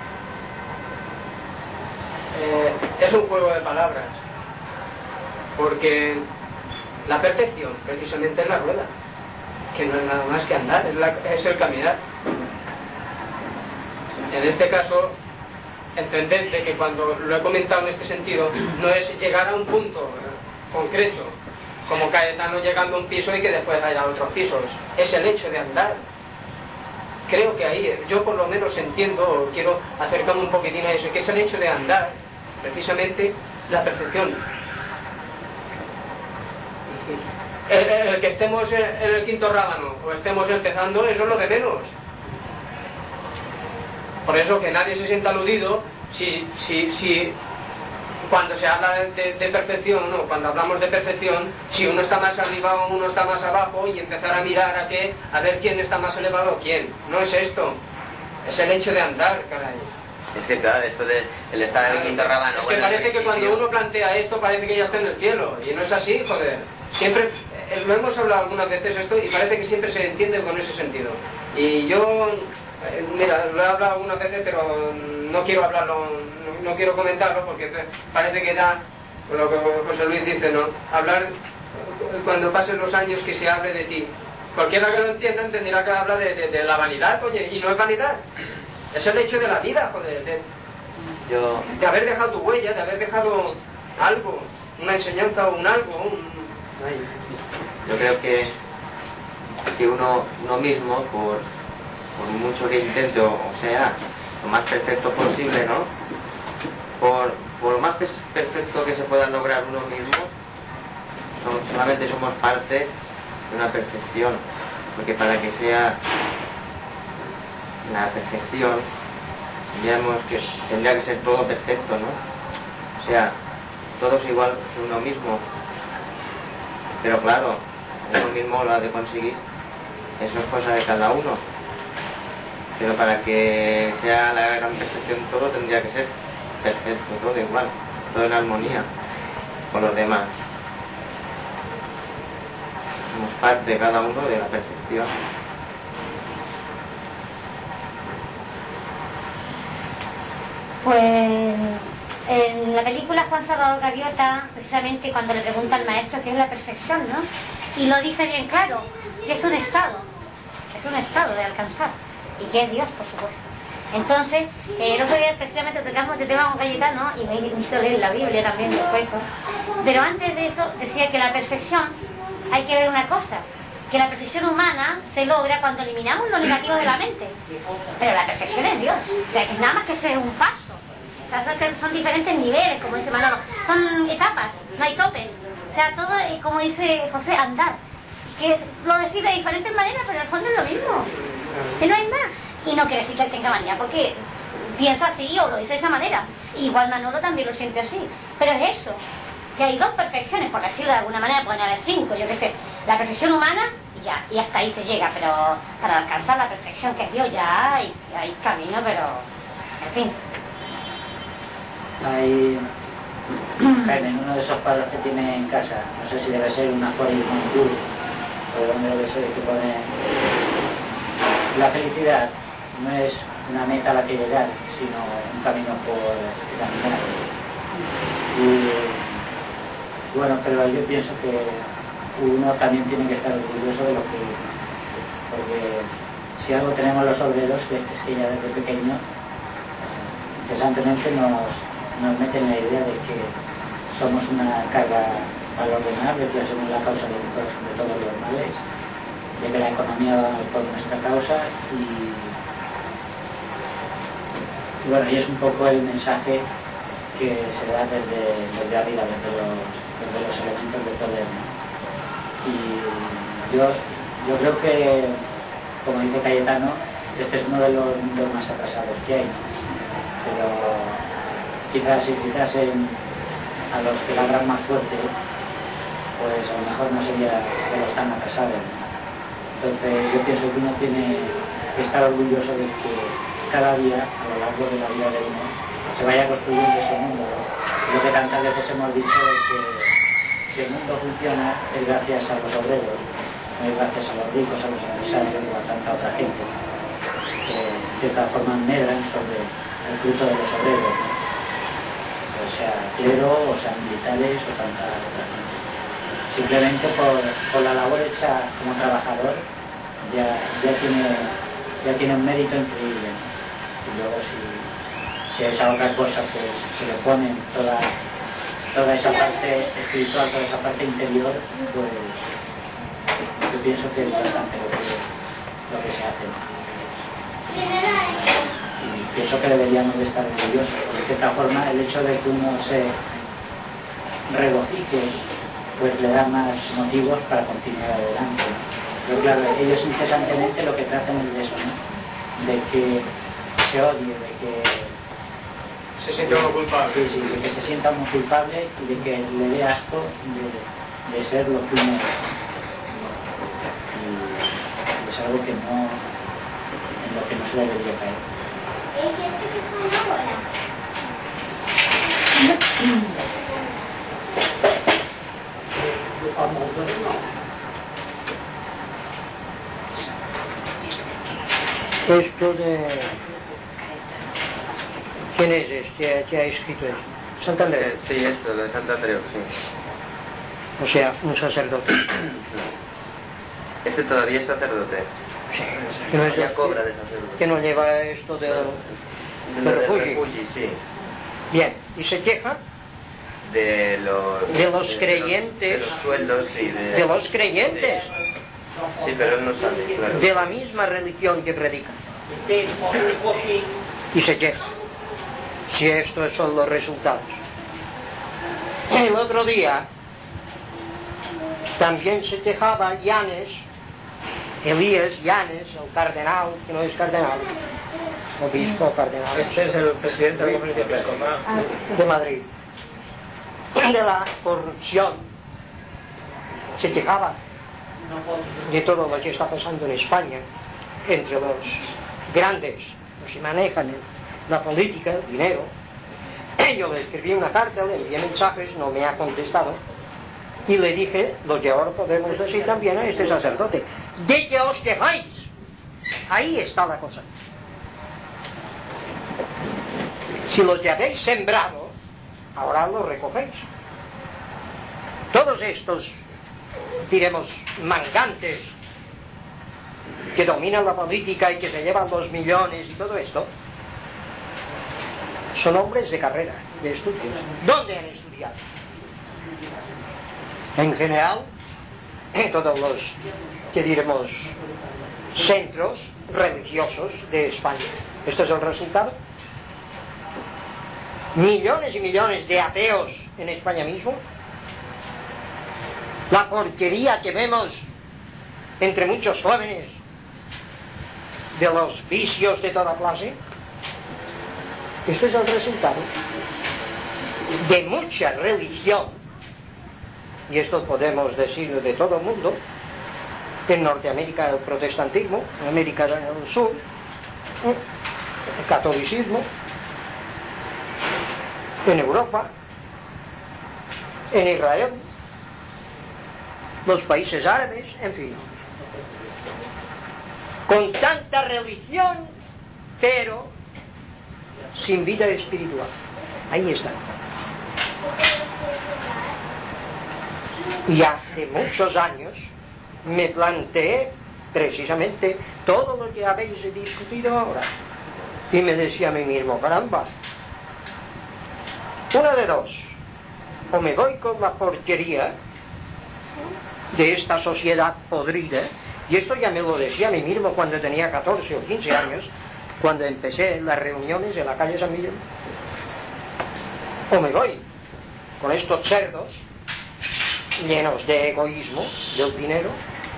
es un juego de palabras, porque la perfección precisamente es la rueda, que no es nada más que andar, es el caminar. En este caso, entended de que cuando lo he comentado en este sentido, no es llegar a un punto concreto, como Cayetano llegando a un piso y que después haya otros pisos, es el hecho de andar. Creo que ahí, yo por lo menos entiendo, o quiero acercarme un poquitín a eso, que es el hecho de andar, precisamente la perfección. El que estemos en el quinto rábano o estemos empezando, eso es lo de menos. Por eso que nadie se sienta aludido si cuando se habla de perfección, no, cuando hablamos de perfección, si uno está más arriba o uno está más abajo y empezar a mirar a ver quién está más elevado o quién. No es esto, es el hecho de andar, caray. Es que claro, esto de el estar en el quinto rábano... Es que parece que cuando uno plantea esto parece que ya está en el cielo, y no es así, joder. Siempre, lo hemos hablado algunas veces esto y parece que siempre se entiende con ese sentido. Y yo, mira, lo he hablado algunas veces, pero no quiero hablarlo, no quiero comentarlo porque parece que da lo que José Luis dice, ¿no? Hablar cuando pasen los años que se hable de ti. Cualquiera que lo entienda entenderá que habla de la vanidad, coño, y no es vanidad. Es el hecho de la vida, joder, de haber dejado tu huella, de haber dejado algo, una enseñanza o un algo. Yo creo que uno mismo, por mucho que intente, o sea, lo más perfecto posible, ¿no? Por lo más perfecto que se pueda lograr uno mismo, solamente somos parte de una perfección, porque para que sea la perfección, digamos que tendría que ser todo perfecto, ¿no? O sea, todos igual que uno mismo. Pero claro, uno mismo lo ha de conseguir. Eso es cosa de cada uno. Pero para que sea la gran perfección todo tendría que ser perfecto, todo igual, todo en armonía con los demás. Somos parte cada uno de la perfección. Pues en la película Juan Salvador Gaviota, precisamente cuando le pregunta al maestro qué es la perfección, ¿no? Y lo dice bien claro, que es un estado de alcanzar, y que es Dios, por supuesto. Entonces, el otro día precisamente tocamos este tema con Cayetano y me hizo leer la Biblia también después, ¿no? Pero antes de eso decía que la perfección hay que ver una cosa, que la perfección humana se logra cuando eliminamos lo negativo de la mente. Pero la perfección es Dios. O sea, que nada más que ser un paso. O sea, son diferentes niveles, como dice Manolo. Son etapas, no hay topes. O sea, todo, como dice José, andar. Que lo decís de diferentes maneras, pero en el fondo es lo mismo. Que no hay más. Y no quiere decir que él tenga manía, porque piensa así o lo dice de esa manera. Igual Manolo también lo siente así. Pero es eso, que hay dos perfecciones, por decirlo de alguna manera, pueden haber 5, yo qué sé. La perfección humana, y ya, y hasta ahí se llega. Pero para alcanzar la perfección que es Dios, ya hay camino, pero en fin. Hay en uno de esos cuadros que tiene en casa, no sé si debe ser una Forest Montour o donde debe ser, que pone: la felicidad no es una meta a la que llegar, sino un camino por caminar. Y bueno, pero yo pienso que uno también tiene que estar orgulloso de lo que, porque si algo tenemos los obreros, es que ya desde pequeño incesantemente nos meten la idea de que somos una carga a los demás, de que somos la causa de todos los males, de que la economía va por nuestra causa y bueno, y es un poco el mensaje que se da desde arriba, desde los elementos de poder, ¿no? Y yo creo que, como dice Cayetano, este es uno de los mundos más atrasados que hay, ¿no? Pero quizás si quitasen a los que labran más fuerte, pues a lo mejor no sería de los tan atrasados, ¿no? Entonces yo pienso que uno tiene que estar orgulloso de que cada día, a lo largo de la vida de uno, se vaya construyendo ese mundo, ¿no? Lo que tantas veces hemos dicho de que si el mundo funciona es gracias a los obreros, no es gracias a los ricos, a los empresarios o a tanta otra gente que de cierta forma medran sobre el fruto de los obreros, ¿no? O sea, clero, o sean militares o tanta otra gente. Simplemente por la labor hecha como trabajador ya tiene un mérito increíble, ¿no? Y luego si a esa otra cosa pues se le pone toda esa parte espiritual, toda esa parte interior, pues yo pienso que es bastante lo que se hace, ¿no? Y pienso que deberíamos de estar orgullosos, porque de cierta forma el hecho de que uno se regocije pues le da más motivos para continuar adelante, ¿no? Pero claro, ellos incesantemente lo que tratan es de eso, ¿no? De que se odie, de que se sienta uno culpable. Sí, de que se sienta uno culpable y de que le dé asco de ser lo que uno es. Y es algo que no, en lo que no se debería caer. Esto de... ¿Quién es este que ha escrito esto? ¿Sant Andreu? Sí, esto, de Sant Andreu, sí. O sea, un sacerdote. Este todavía es sacerdote. Sí, que no es ya cobra de sacerdote. Que no lleva esto del refugio. Sí. Bien, y se queja de los creyentes, de los sueldos, sí, de los creyentes, sí, pero él no sabe, claro, de la misma religión que predica, y se queja si estos son los resultados. El otro día también se quejaba Elías Llanes, el cardenal, que no es cardenal, obispo cardenal, este es el presidente de la Conferencia Episcopal de Madrid, de la corrupción. Se quejaba de todo lo que está pasando en España entre los grandes, los que manejan la política, el dinero. Yo le escribí una carta, le envié mensajes, no me ha contestado, y le dije lo que ahora podemos decir también a este sacerdote: de que os quejáis, ahí está la cosa. Si lo que habéis sembrado, ahora lo recogéis. Todos estos, diremos, mangantes que dominan la política y que se llevan los millones y todo esto, son hombres de carrera, de estudios. ¿Dónde han estudiado? En general, todos los que diremos, centros religiosos de España. Esto es el resultado. Millones y millones de ateos en España mismo. La porquería que vemos entre muchos jóvenes de los vicios de toda clase. Esto es el resultado de mucha religión, y esto podemos decir de todo el mundo. En Norteamérica el protestantismo, en América del Sur el catolicismo, en Europa, en Israel, los países árabes, en fin. Con tanta religión, pero sin vida espiritual. Ahí está. Y hace muchos años me planteé precisamente todo lo que habéis discutido ahora. Y me decía a mí mismo, caramba, una de dos: o me voy con la porquería de esta sociedad podrida, y esto ya me lo decía a mí mismo cuando tenía 14 o 15 años, cuando empecé las reuniones en la calle San Miguel, o me voy con estos cerdos llenos de egoísmo, del dinero,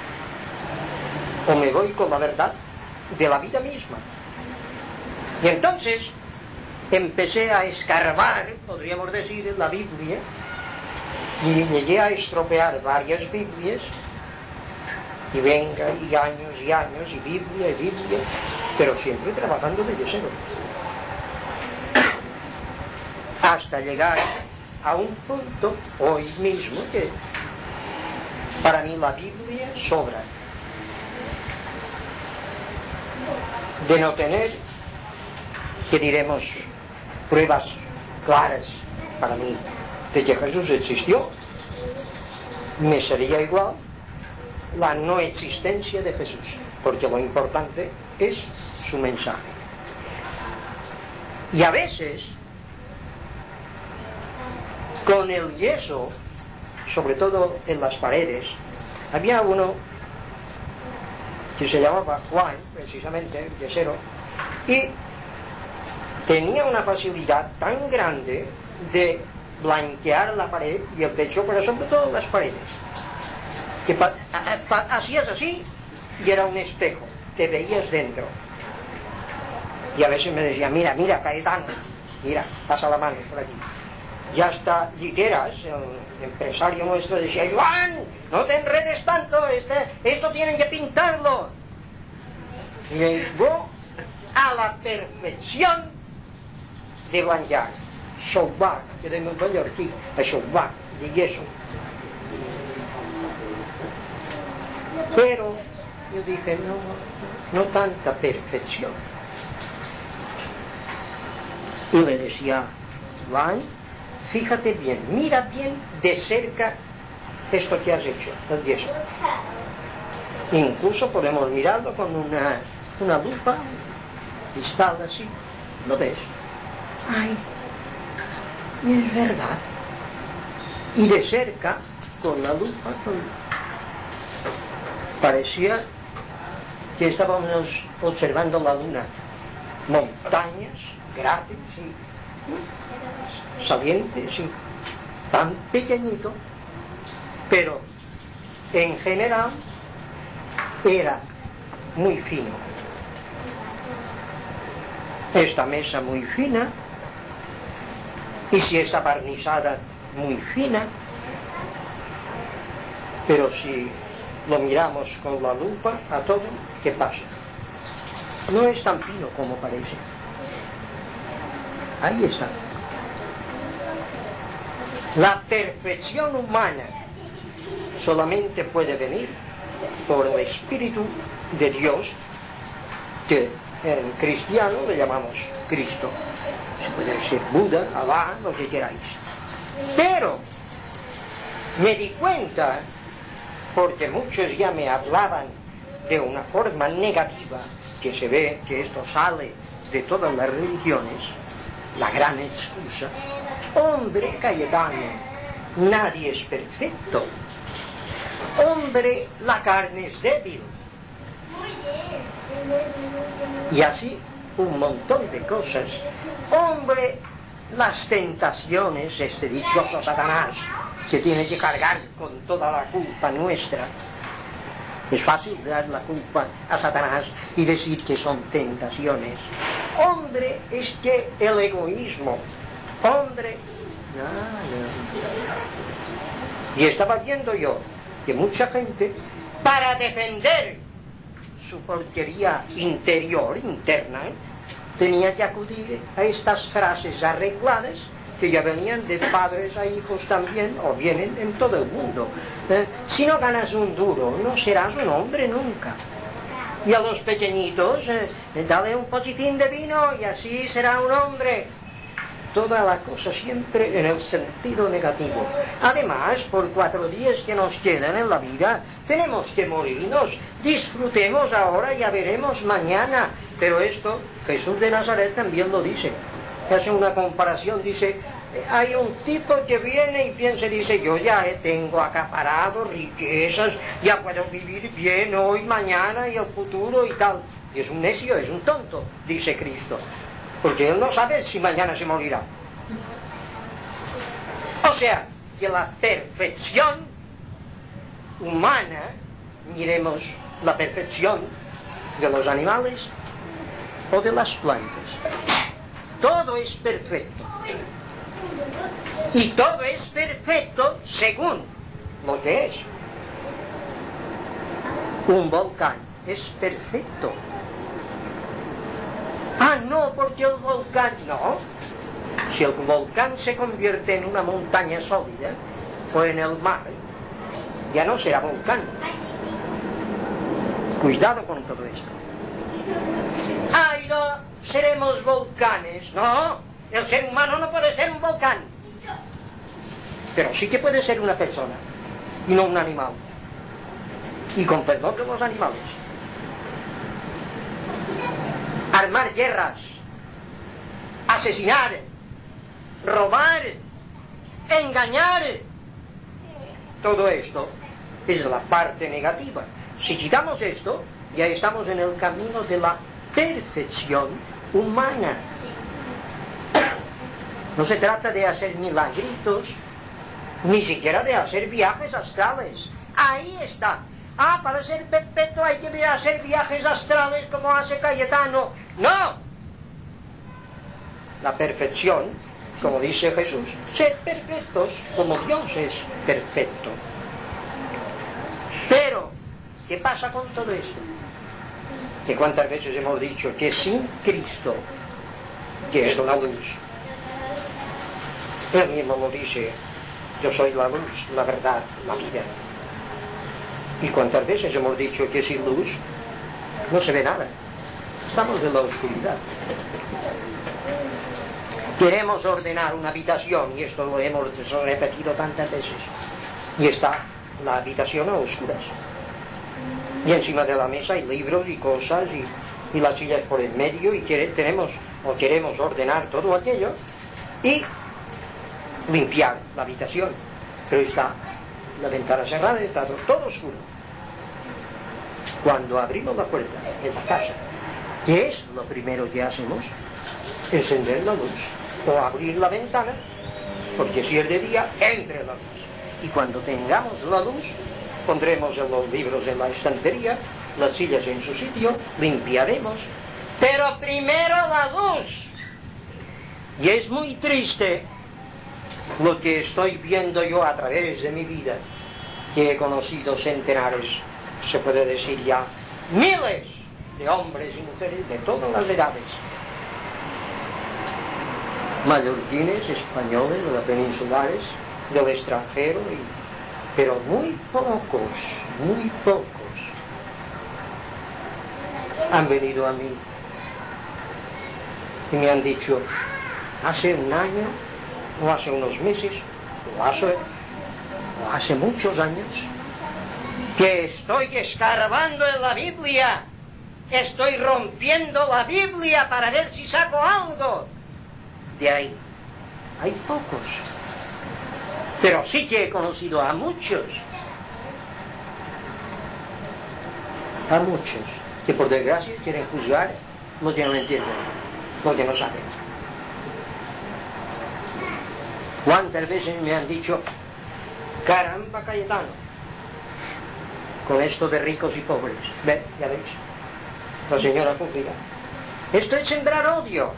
o me voy con la verdad de la vida misma. Y entonces empecé a escarbar, podríamos decir, en la Biblia, y llegué a estropear varias Biblias, y venga, y años, y Biblia, pero siempre trabajando desde cero. Hasta llegar a un punto, hoy mismo, que para mí la Biblia sobra. De no tener, que diremos, pruebas claras para mí de que Jesús existió, me sería igual la no existencia de Jesús, porque lo importante es su mensaje. Y a veces, con el yeso, sobre todo en las paredes, había uno que se llamaba Juan, precisamente, el yesero, y tenía una facilidad tan grande de blanquear la pared y el techo, pero sobre todo las paredes, que hacías así y era un espejo, te veías dentro. Y a veces me decía, mira, Caetano, mira, pasa la mano por aquí. Ya hasta Literas, el empresario nuestro, decía, Joan, no te enredes tanto, esto tienen que pintarlo. Y llegó a la perfección de blanquear. Sobar, que de Nueva York, a sobar, de yeso. Pero yo dije, no tanta perfección. Y le decía, Juan, fíjate bien, mira bien de cerca esto que has hecho, el yeso. Incluso podemos mirarlo con una lupa, cristal así, ¿lo ves? Ay, y es verdad. Y de cerca, con la lupa, parecía que estábamos observando la luna. Montañas grandes, y salientes, y tan pequeñito, pero en general era muy fino. Esta mesa muy fina, y si está barnizada muy fina, pero si lo miramos con la lupa a todo, ¿qué pasa? No es tan fino como parece. Ahí está. La perfección humana solamente puede venir por el Espíritu de Dios, que en cristiano le llamamos Cristo. Se puede decir Buda, Alá, lo que queráis. Pero me di cuenta, porque muchos ya me hablaban de una forma negativa, que se ve que esto sale de todas las religiones, la gran excusa. Hombre, Cayetano, nadie es perfecto. hombre, la carne es débil. Y así un montón de cosas. Hombre, las tentaciones, este dichoso Satanás, que tiene que cargar con toda la culpa nuestra. Es fácil dar la culpa a Satanás y decir que son tentaciones. Hombre, es que el egoísmo. Hombre, no. Y estaba viendo yo que mucha gente, para defender su porquería interior, interna, tenía que acudir a estas frases arregladas que ya venían de padres a hijos también, o vienen en todo el mundo. Si no ganas un duro, no serás un hombre nunca. Y a los pequeñitos, dale un poquitín de vino y así será un hombre. Toda la cosa siempre en el sentido negativo. Además, por 4 días que nos quedan en la vida, tenemos que morirnos. Disfrutemos ahora, ya veremos mañana. Pero esto, Jesús de Nazaret también lo dice. Hace una comparación, dice, hay un tipo que viene y piensa, dice, yo ya tengo acaparado riquezas, ya puedo vivir bien hoy, mañana y el futuro y tal. Y es un necio, es un tonto, dice Cristo. Porque él no sabe si mañana se morirá. O sea, que la perfección humana, miremos la perfección de los animales o de las plantas. Todo es perfecto. Y todo es perfecto según lo que es. Un volcán es perfecto. Ah, no, porque el volcán... No. Si el volcán se convierte en una montaña sólida, o en el mar, ya no será volcán. Cuidado con todo esto. ¡Ay, no! Seremos volcanes. No, el ser humano no puede ser un volcán. Pero sí que puede ser una persona, y no un animal. Y con perdón de los animales. Armar guerras, asesinar, robar, engañar. Todo esto es la parte negativa. Si quitamos esto, ya estamos en el camino de la perfección humana. No se trata de hacer milagritos, ni siquiera de hacer viajes astrales. Ahí está. Ah, para ser perfecto hay que hacer viajes astrales como hace Cayetano. ¡No! La perfección, como dice Jesús, ser perfectos como Dios es perfecto. Pero, ¿qué pasa con todo esto? Que cuántas veces hemos dicho que sin Cristo, que es la luz, Él mismo lo dice, yo soy la luz, la verdad, la vida. Y cuántas veces hemos dicho que sin luz no se ve nada. Estamos en la oscuridad. Queremos ordenar una habitación, y esto lo hemos repetido tantas veces, y está la habitación a oscuras. Y encima de la mesa hay libros y cosas, y las sillas por el medio, y queremos ordenar todo aquello, y limpiar la habitación. Pero está la ventana cerrada, está todo oscuro. Cuando abrimos la puerta en la casa, ¿qué es lo primero que hacemos? Encender la luz o abrir la ventana, porque si es de día, entre la luz. Y cuando tengamos la luz, pondremos los libros en la estantería, las sillas en su sitio, limpiaremos. Pero primero la luz. Y es muy triste lo que estoy viendo yo a través de mi vida, que he conocido centenares, se puede decir ya, miles de hombres y mujeres de todas las edades, mallorquines, españoles, de las peninsulares, del extranjero, pero muy pocos han venido a mí y me han dicho, hace un año, o hace unos meses, o hace muchos años, que estoy escarbando en la Biblia, estoy rompiendo la Biblia para ver si saco algo. De ahí, hay pocos, pero sí que he conocido a muchos. a muchos que por desgracia quieren juzgar lo que no entienden, lo que no saben. ¿Cuántas veces me han dicho, caramba Cayetano, con esto de ricos y pobres? Ve, ya veis, la señora cumplirá. Esto es sembrar odio.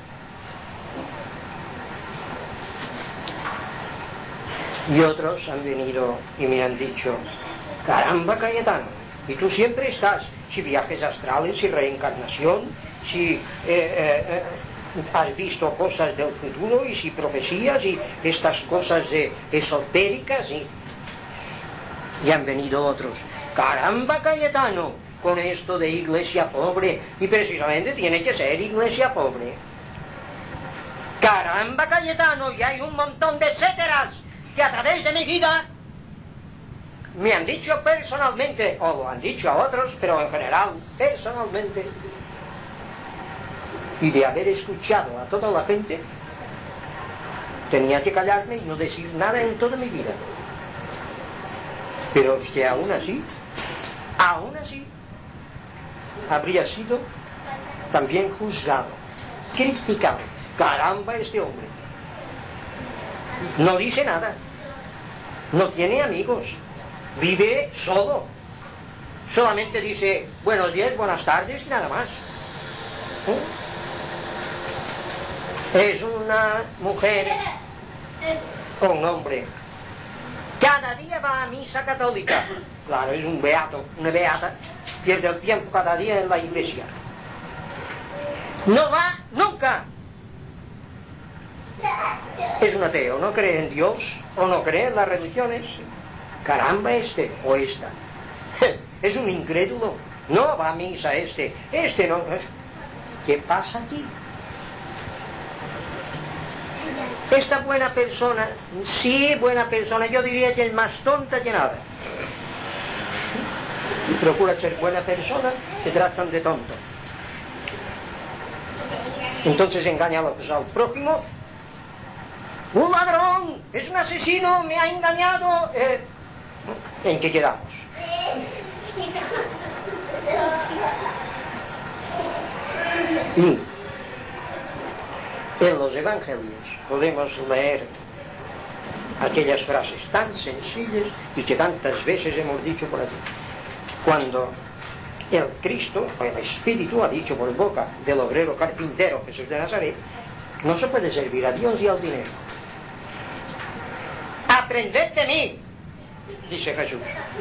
Y otros han venido y me han dicho, caramba Cayetano, y tú siempre estás, si viajes astrales, si reencarnación, si has visto cosas del futuro, y si profecías, y estas cosas esotéricas, y han venido otros, caramba Cayetano, con esto de iglesia pobre, y precisamente tiene que ser iglesia pobre. Caramba Cayetano, y hay un montón de etcéteras que a través de mi vida me han dicho personalmente, o lo han dicho a otros, pero en general, personalmente, y de haber escuchado a toda la gente, tenía que callarme y no decir nada en toda mi vida. Pero es que aún así, habría sido también juzgado, criticado. Caramba este hombre, no dice nada, no tiene amigos, vive solo, solamente dice buenos días, buenas tardes y nada más. Es una mujer o un hombre, cada día va a misa católica, claro, es un beato, una beata, pierde el tiempo cada día en la iglesia, no va nunca. Es un ateo, no cree en Dios o no cree en las religiones. Caramba este o esta. Es un incrédulo, no va a misa este no. ¿Qué pasa aquí? Esta buena persona, sí, buena persona, yo diría que es más tonta que nada. Procura ser buena persona, te tratan de tonto. Entonces engaña al prójimo. Un ladrón, es un asesino, me ha engañado. ¿En qué quedamos? Y en los evangelios podemos leer aquellas frases tan sencillas y que tantas veces hemos dicho por aquí. Cuando el Cristo, o el Espíritu, ha dicho por boca del obrero carpintero Jesús de Nazaret, no se puede servir a Dios y al dinero. Aprended de mí, dice Jesús,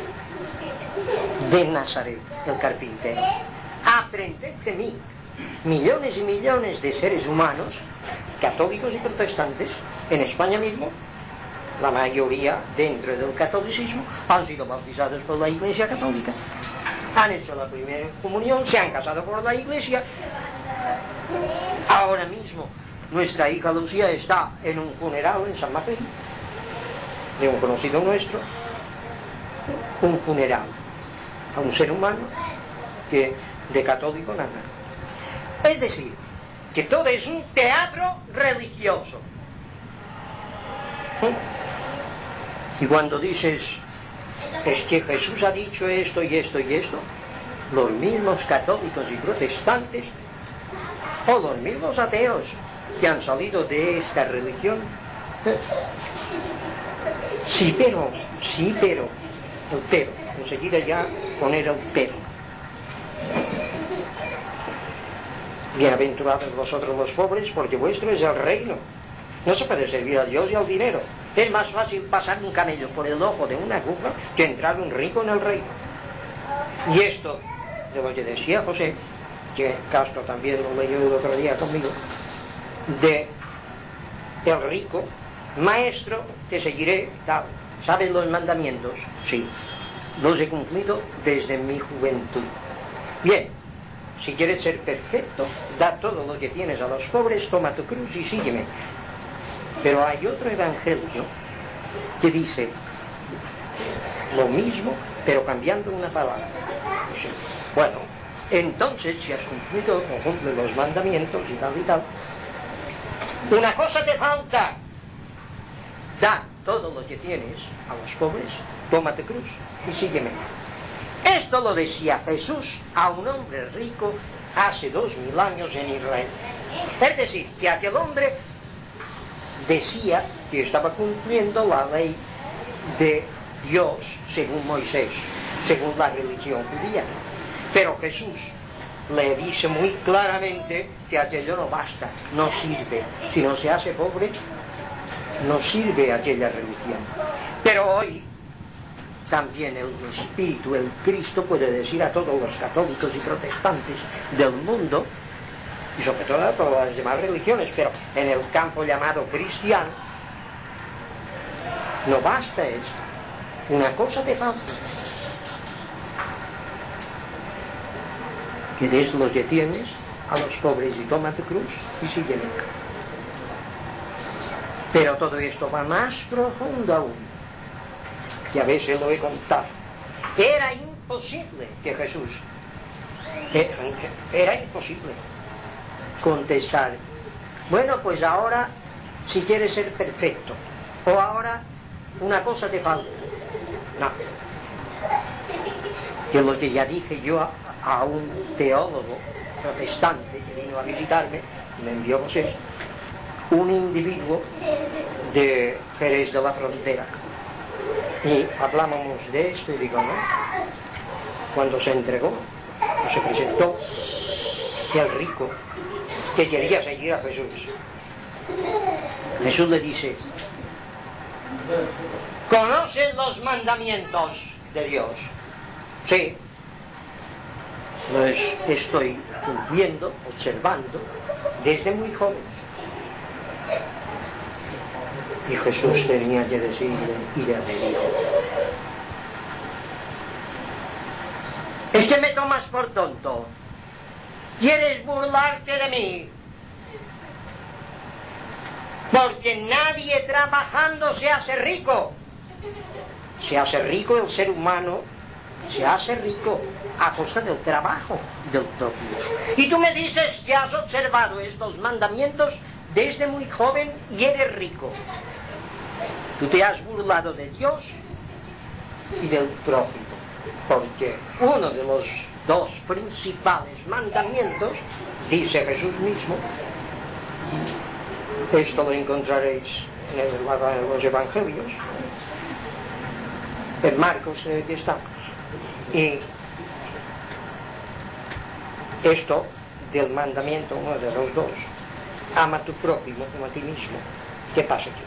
de Nazaret, el carpintero. Aprended de mí. Millones y millones de seres humanos, católicos y protestantes, en España mismo, la mayoría dentro del catolicismo, han sido bautizados por la Iglesia Católica, han hecho la primera comunión, se han casado por la Iglesia. Ahora mismo nuestra hija Lucía está en un funeral en San Mafel de un conocido nuestro, un funeral a un ser humano que de católico nada. Es decir, que todo es un teatro religioso. Y cuando dices, es que Jesús ha dicho esto y esto y esto, los mismos católicos y protestantes, o los mismos ateos que han salido de esta religión, sí pero, el pero, enseguida ya poner el pero. Bienaventurados vosotros los pobres, porque vuestro es el reino. No se puede servir a Dios y al dinero. Es más fácil pasar un camello por el ojo de una aguja que entrar un rico en el reino. Y esto, de lo que decía José, que Castro también lo leyó el otro día conmigo, de el rico, maestro, te seguiré, tal. ¿Sabes los mandamientos? Sí, los he cumplido desde mi juventud. Bien, si quieres ser perfecto, da todo lo que tienes a los pobres, toma tu cruz y sígueme. Pero hay otro evangelio que dice lo mismo, pero cambiando una palabra. Bueno, entonces si has cumplido o cumples los mandamientos y tal, una cosa te falta: da todo lo que tienes a los pobres, toma tu cruz y sígueme. Esto lo decía Jesús a un hombre rico hace 2000 años en Israel. Es decir, que aquel hombre decía que estaba cumpliendo la ley de Dios según Moisés, según la religión judía. Pero Jesús le dice muy claramente que aquello no basta, no sirve. Si no se hace pobre, no sirve aquella religión. Pero hoy también el Espíritu, el Cristo, puede decir a todos los católicos y protestantes del mundo, y sobre todo a todas las demás religiones, pero en el campo llamado cristiano, no basta esto. Una cosa te falta. Que des los que tienes a los pobres y toma tu cruz y sígueme. Pero todo esto va más profundo aún. Y a veces lo he contado. Era imposible que Jesús, era imposible contestar, bueno, pues ahora si quieres ser perfecto, o ahora una cosa te falta. No. Que lo que ya dije yo a un teólogo protestante que vino a visitarme, me envió José, un individuo de Jerez de la Frontera, y hablábamos de esto y digo, no, cuando se entregó, se presentó el rico que quería seguir a Jesús. Jesús le dice, ¿conocen los mandamientos de Dios? Sí. Los estoy cumpliendo, observando, desde muy joven. Y Jesús tenía que decirle, y le dijo, ¿es que me tomas por tonto? ¿Quieres burlarte de mí? Porque nadie trabajando se hace rico. Se hace rico el ser humano, se hace rico a costa del trabajo del propio. Y tú me dices que has observado estos mandamientos desde muy joven y eres rico. Tú te has burlado de Dios y del prójimo, porque uno de los dos principales mandamientos, dice Jesús mismo, esto lo encontraréis en los evangelios, en Marcos creo que está, y esto del mandamiento, uno de los dos, ama a tu prójimo como a ti mismo. ¿Qué pasa aquí?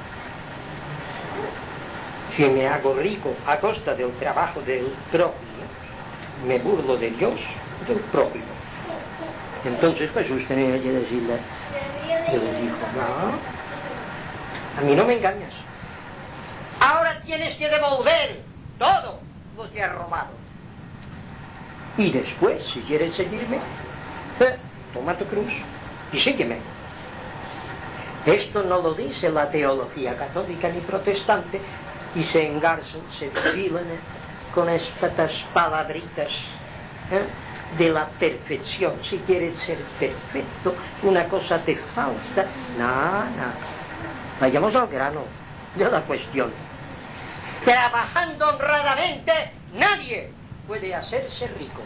Si me hago rico a costa del trabajo del prójimo, me burlo de Dios, del prójimo. Entonces Jesús tenía que decirle, y le dijo, no, a mí no me engañas. Ahora tienes que devolver todo lo que has robado. Y después, si quieres seguirme, toma tu cruz y sígueme. Esto no lo dice la teología católica ni protestante, y se engarzan, se filan con estas palabritas de la perfección. Si quieres ser perfecto, una cosa te falta. No. Vayamos al grano de la cuestión. Trabajando honradamente, nadie puede hacerse rico.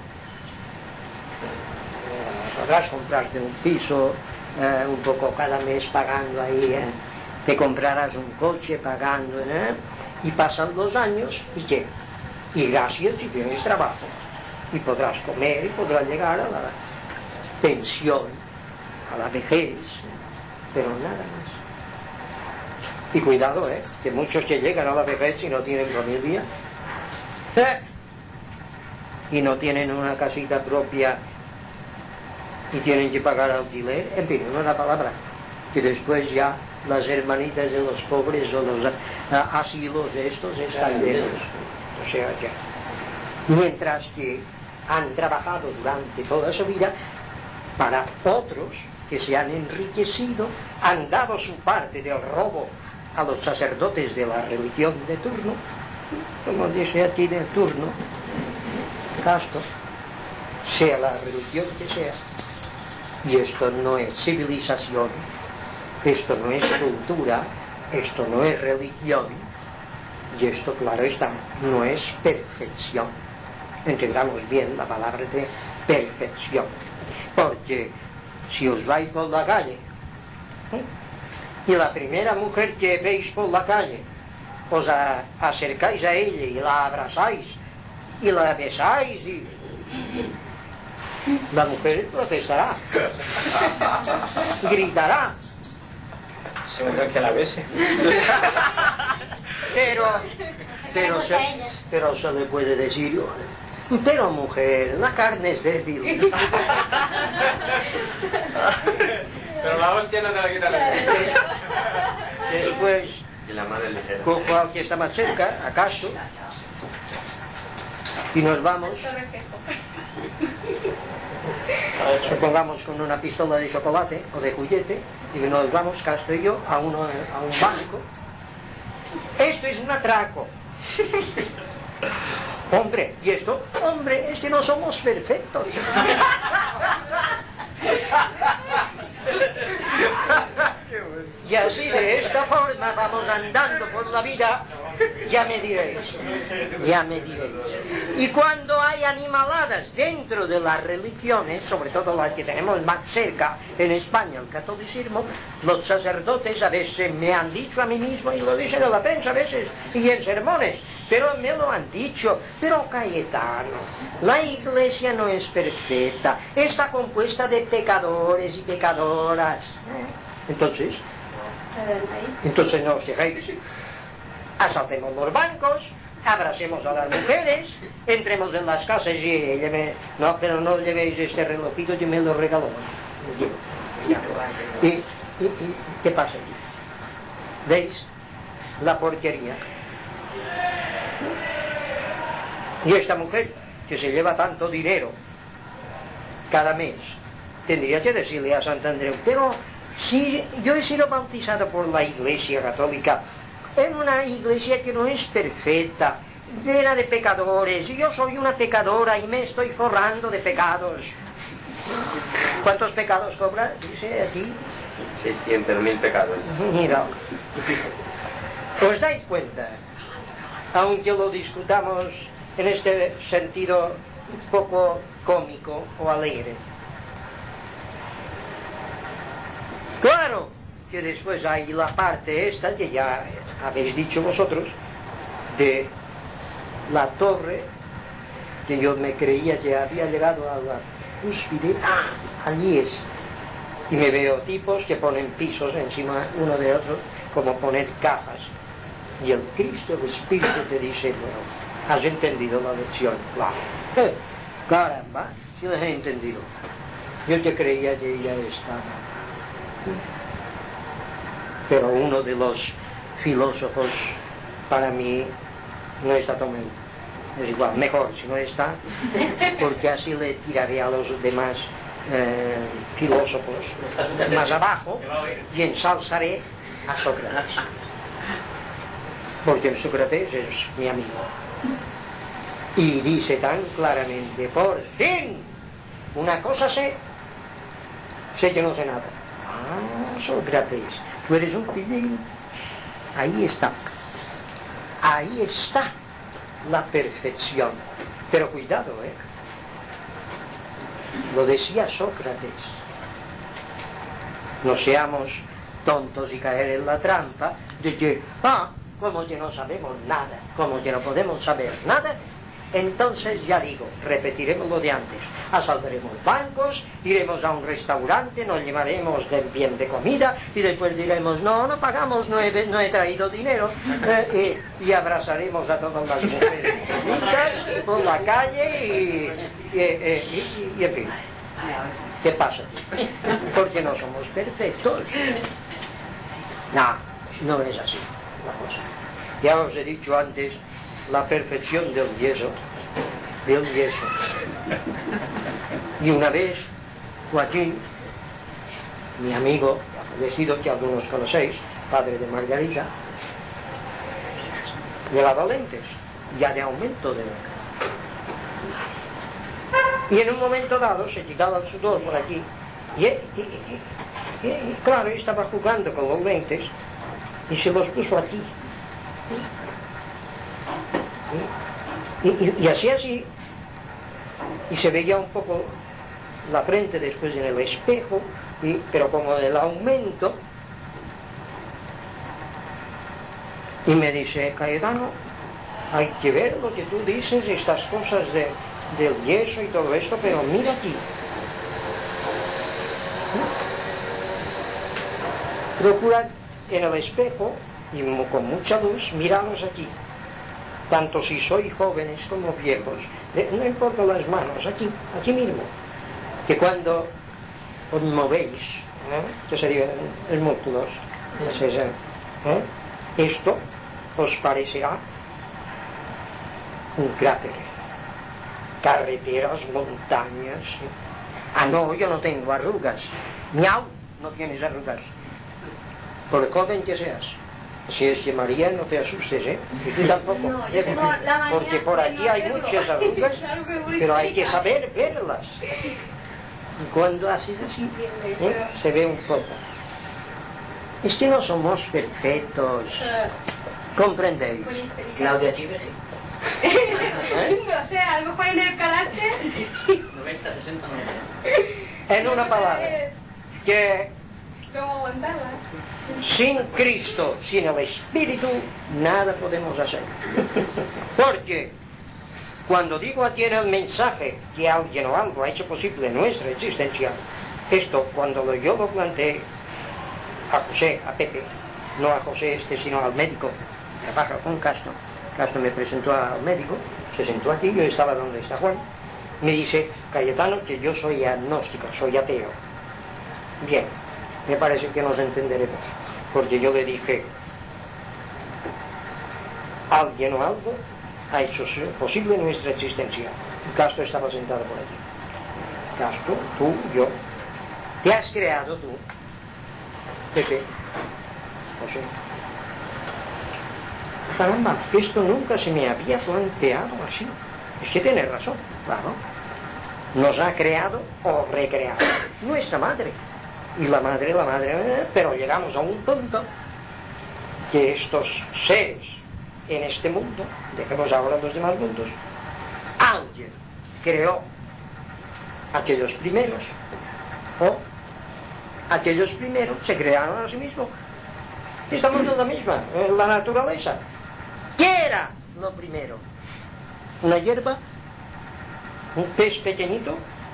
Podrás comprarte un piso, un poco cada mes pagando ahí, te comprarás un coche pagando, y pasan los años, ¿y qué? Y gracias si tienes trabajo, y podrás comer y podrás llegar a la pensión, a la vejez, pero nada más. Y cuidado, que muchos que llegan a la vejez y no tienen familia, y no tienen una casita propia y tienen que pagar alquiler, en fin, una palabra, que después ya las hermanitas de los pobres o los asilos de estos están llenos. O sea que, mientras que han trabajado durante toda su vida para otros que se han enriquecido, han dado su parte del robo a los sacerdotes de la religión de turno, como dice aquí de turno, casto, sea la religión que sea. Y esto no es civilización, esto no es cultura, esto no es religión, y esto, claro está, no es perfección. entendamos bien la palabra de perfección. Porque si os vais por la calle y la primera mujer que veis por la calle os acercáis a ella y la abrazáis y la besáis, y la mujer protestará, gritará. Seguro que la bese. Pero se le puede decir, pero mujer, la carne es débil. Pero la hostia no te la quita nadie. Después Y la madre ligera. cojo al que está más cerca, acaso, y nos vamos, supongamos con una pistola de chocolate o de juguete, y nos vamos, Castro y yo, a un banco. Esto es un atraco. Hombre, y esto, hombre, es que no somos perfectos. Y así de esta forma vamos andando por la vida, ya me diréis. Y cuando hay animaladas dentro de las religiones, sobre todo las que tenemos más cerca en España, el catolicismo, los sacerdotes a veces me han dicho a mí mismo, y lo dicen en la prensa a veces, y en sermones, pero me lo han dicho, pero Cayetano, la iglesia no es perfecta, está compuesta de pecadores y pecadoras. Entonces no os dejéis, asaltemos los bancos, abracemos a las mujeres, entremos en las casas y no, pero no llevéis este relojito, yo me lo regaló. ¿Y qué pasa aquí? ¿Veis? La porquería. Y esta mujer que se lleva tanto dinero cada mes, tendría que decirle a Santandreu, pero si yo he sido bautizado por la Iglesia Católica en una iglesia que no es perfecta, llena de pecadores, y yo soy una pecadora y me estoy forrando de pecados. ¿Cuántos pecados cobra? Dice aquí 600.000 pecados. Mira, ¿os dais cuenta? Aunque lo discutamos en este sentido un poco cómico o alegre. Claro que después hay la parte esta que ya habéis dicho vosotros, de la torre, que yo me creía que había llegado a la cúspide. Allí es. Y me veo tipos que ponen pisos encima uno de otro, como poner cajas. Y el Cristo, el Espíritu te dice, bueno, has entendido la lección, claro. Caramba, si lo he entendido. Yo te creía que ella estaba. Pero uno de los filósofos, para mí, no está tomando. Es igual, mejor si no está, porque así le tiraré a los demás filósofos más abajo y ensalzaré a Sócrates. Porque Sócrates es mi amigo. Y dice tan claramente, por fin, una cosa sé que no sé nada. Sócrates, tú eres un pillín. Ahí está la perfección. Pero cuidado, lo decía Sócrates, no seamos tontos y caer en la trampa de que, como que no sabemos nada, como que no podemos saber nada, entonces ya digo, repetiremos lo de antes, asaltaremos bancos, iremos a un restaurante, nos llevaremos bien de comida y después diremos, no pagamos, no he traído dinero, y abrazaremos a todas las mujeres bonitas por la calle y en fin, ¿qué pasa? Porque no somos perfectos. No es así la cosa. Ya os he dicho antes la perfección del yeso. Y una vez Joaquín, mi amigo fallecido, que algunos conocéis, padre de Margarita, llevaba lentes, ya de aumento de boca. Y en un momento dado se quitaba el sudor por aquí y claro, estaba jugando con los lentes y se los puso aquí. Y así, y se veía un poco la frente después en el espejo, pero como el aumento, y me dice, Cayetano, hay que ver lo que tú dices, estas cosas del yeso y todo esto, pero mira aquí. Procurad en el espejo y con mucha luz miraros aquí, tanto si sois jóvenes como viejos, no importa las manos, aquí mismo, que cuando os movéis, que serían los músculos, esto os parecerá un cráter, carreteras, montañas. Ah, no, yo no tengo arrugas. Miau, no tienes arrugas. Por joven que seas. Si es que María, no te asustes, ¿eh? Y tú tampoco. No, yo tengo la manía porque por aquí hay verlo. muchas arrugas, Claro que pero hay que saber verlas. Y cuando haces así, se ve un poco. Es que no somos perfectos. ¿Comprendéis? Claudia Schiffer, sí. No sé, a lo mejor en el carácter. 90, 60, 90. En una palabra, que ¿Cómo aguantarla? sin Cristo, sin el Espíritu, nada podemos hacer. Porque cuando digo aquí en el mensaje que alguien o algo ha hecho posible nuestra existencia, esto cuando yo lo planteé a José, a Pepe, no a José sino al médico, trabaja con Castro. Castro me presentó al médico, se sentó aquí, yo estaba donde está Juan, me dice, Cayetano, que yo soy agnóstico, soy ateo. Bien, me parece que nos entenderemos, porque yo le dije, alguien o algo ha hecho posible nuestra existencia. Y Castro estaba sentado por allí. Castro, tú, yo. ¿Te has creado tú? Pepe, José. Caramba, esto nunca se me había planteado así. Es que tienes razón, claro. Nos ha creado o recreado nuestra madre. Y la madre, pero llegamos a un punto que estos seres en este mundo, dejemos ahora los demás mundos, alguien creó aquellos primeros, o aquellos primeros se crearon a sí mismos. Estamos en la misma, en la naturaleza. ¿Qué era lo primero? ¿Una hierba? ¿Un pez pequeñito?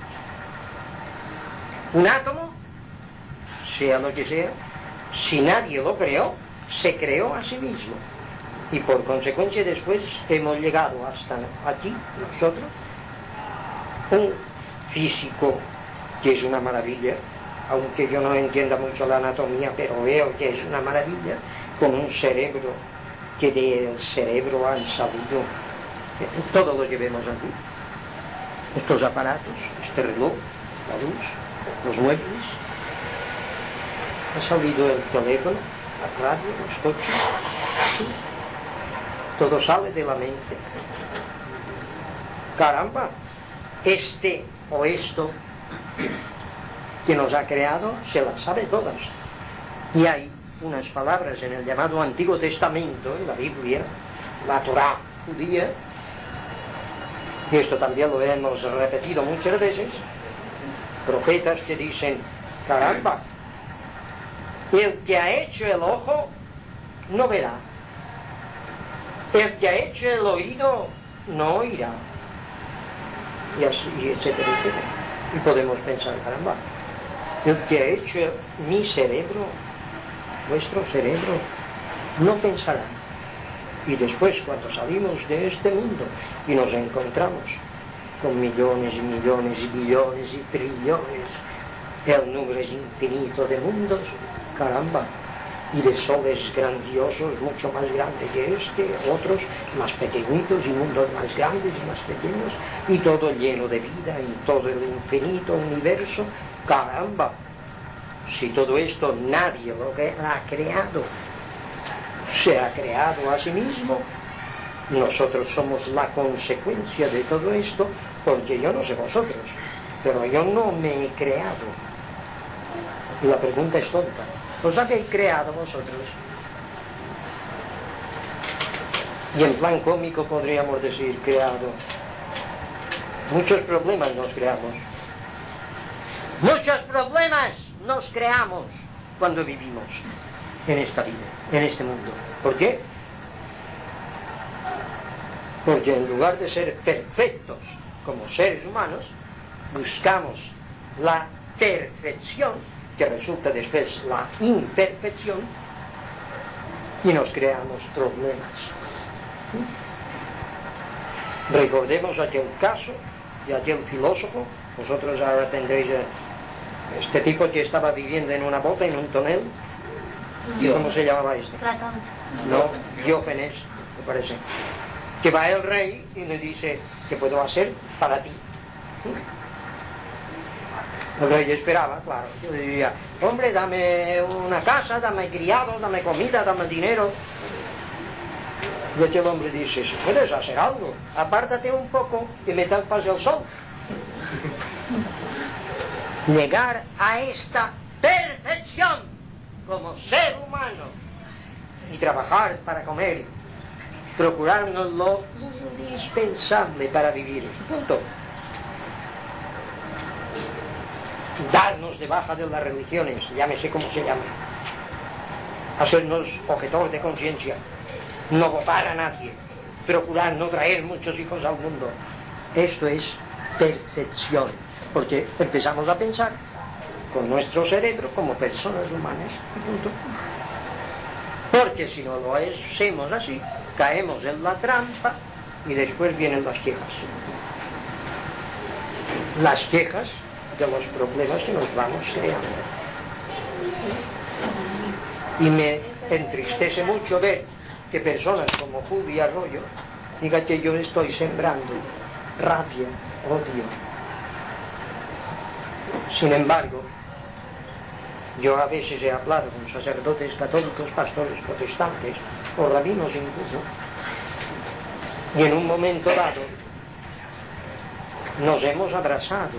¿Un átomo? Sea lo que sea, si nadie lo creó, se creó a sí mismo. Y por consecuencia después hemos llegado hasta aquí, nosotros, un físico que es una maravilla, aunque yo no entienda mucho la anatomía, pero veo que es una maravilla, con un cerebro, que del cerebro han salido todo lo que vemos aquí. Estos aparatos, este reloj, la luz, los muebles, ha salido el teléfono, la radio, los coches, ¿sí? Todo sale de la mente. Caramba, este o esto que nos ha creado se las sabe todas. Y hay unas palabras en el llamado Antiguo Testamento, en la Biblia, la Torá judía, y esto también lo hemos repetido muchas veces, profetas que dicen, caramba, el que ha hecho el ojo no verá, el que ha hecho el oído no oirá, y así, etcétera, etcétera. Y podemos pensar, caramba, el que ha hecho mi cerebro, nuestro cerebro, no pensará. Y después, cuando salimos de este mundo y nos encontramos con millones y millones y billones y trillones, el número es infinito de mundos, caramba, y de soles grandiosos, mucho más grandes que este, otros más pequeñitos y mundos más grandes y más pequeños, y todo lleno de vida en todo el infinito universo, caramba, si todo esto nadie lo ha creado, se ha creado a sí mismo, nosotros somos la consecuencia de todo esto, porque yo no sé vosotros, pero yo no me he creado. Y la pregunta es tonta. ¿Os habéis creado vosotros? Y en plan cómico podríamos decir creado. Muchos problemas nos creamos. Muchos problemas nos creamos cuando vivimos en esta vida, en este mundo. ¿Por qué? Porque en lugar de ser perfectos como seres humanos, buscamos la perfección, que resulta después la imperfección, y nos creamos problemas. Recordemos aquel caso de aquel filósofo. Vosotros ahora tendréis este tipo que estaba viviendo en una bota, en un tonel. ¿Cómo se llamaba este? Platón. No, Diógenes, me parece. Que va el rey y le dice: ¿qué puedo hacer para ti? El rey esperaba, claro. Yo le diría: hombre, dame una casa, dame criados, dame comida, dame dinero. Y aquel hombre dice: si puedes hacer algo, apártate un poco y me tapas el sol. Llegar a esta perfección como ser humano y trabajar para comer, procurarnos lo indispensable para vivir. Punto. Darnos de baja de las religiones, llámese como se llame. Hacernos objetor de conciencia. No votar a nadie. Procurar no traer muchos hijos al mundo. Esto es perfección. Porque empezamos a pensar con nuestro cerebro como personas humanas. Punto. Porque si no lo hacemos así, caemos en la trampa y después vienen las quejas. Las quejas de los problemas que nos vamos creando. Y me entristece mucho ver que personas como Julio Arroyo digan que yo estoy sembrando rabia, odio. Sin embargo, yo a veces he hablado con sacerdotes católicos, pastores protestantes o rabinos incluso, y en un momento dado nos hemos abrazado.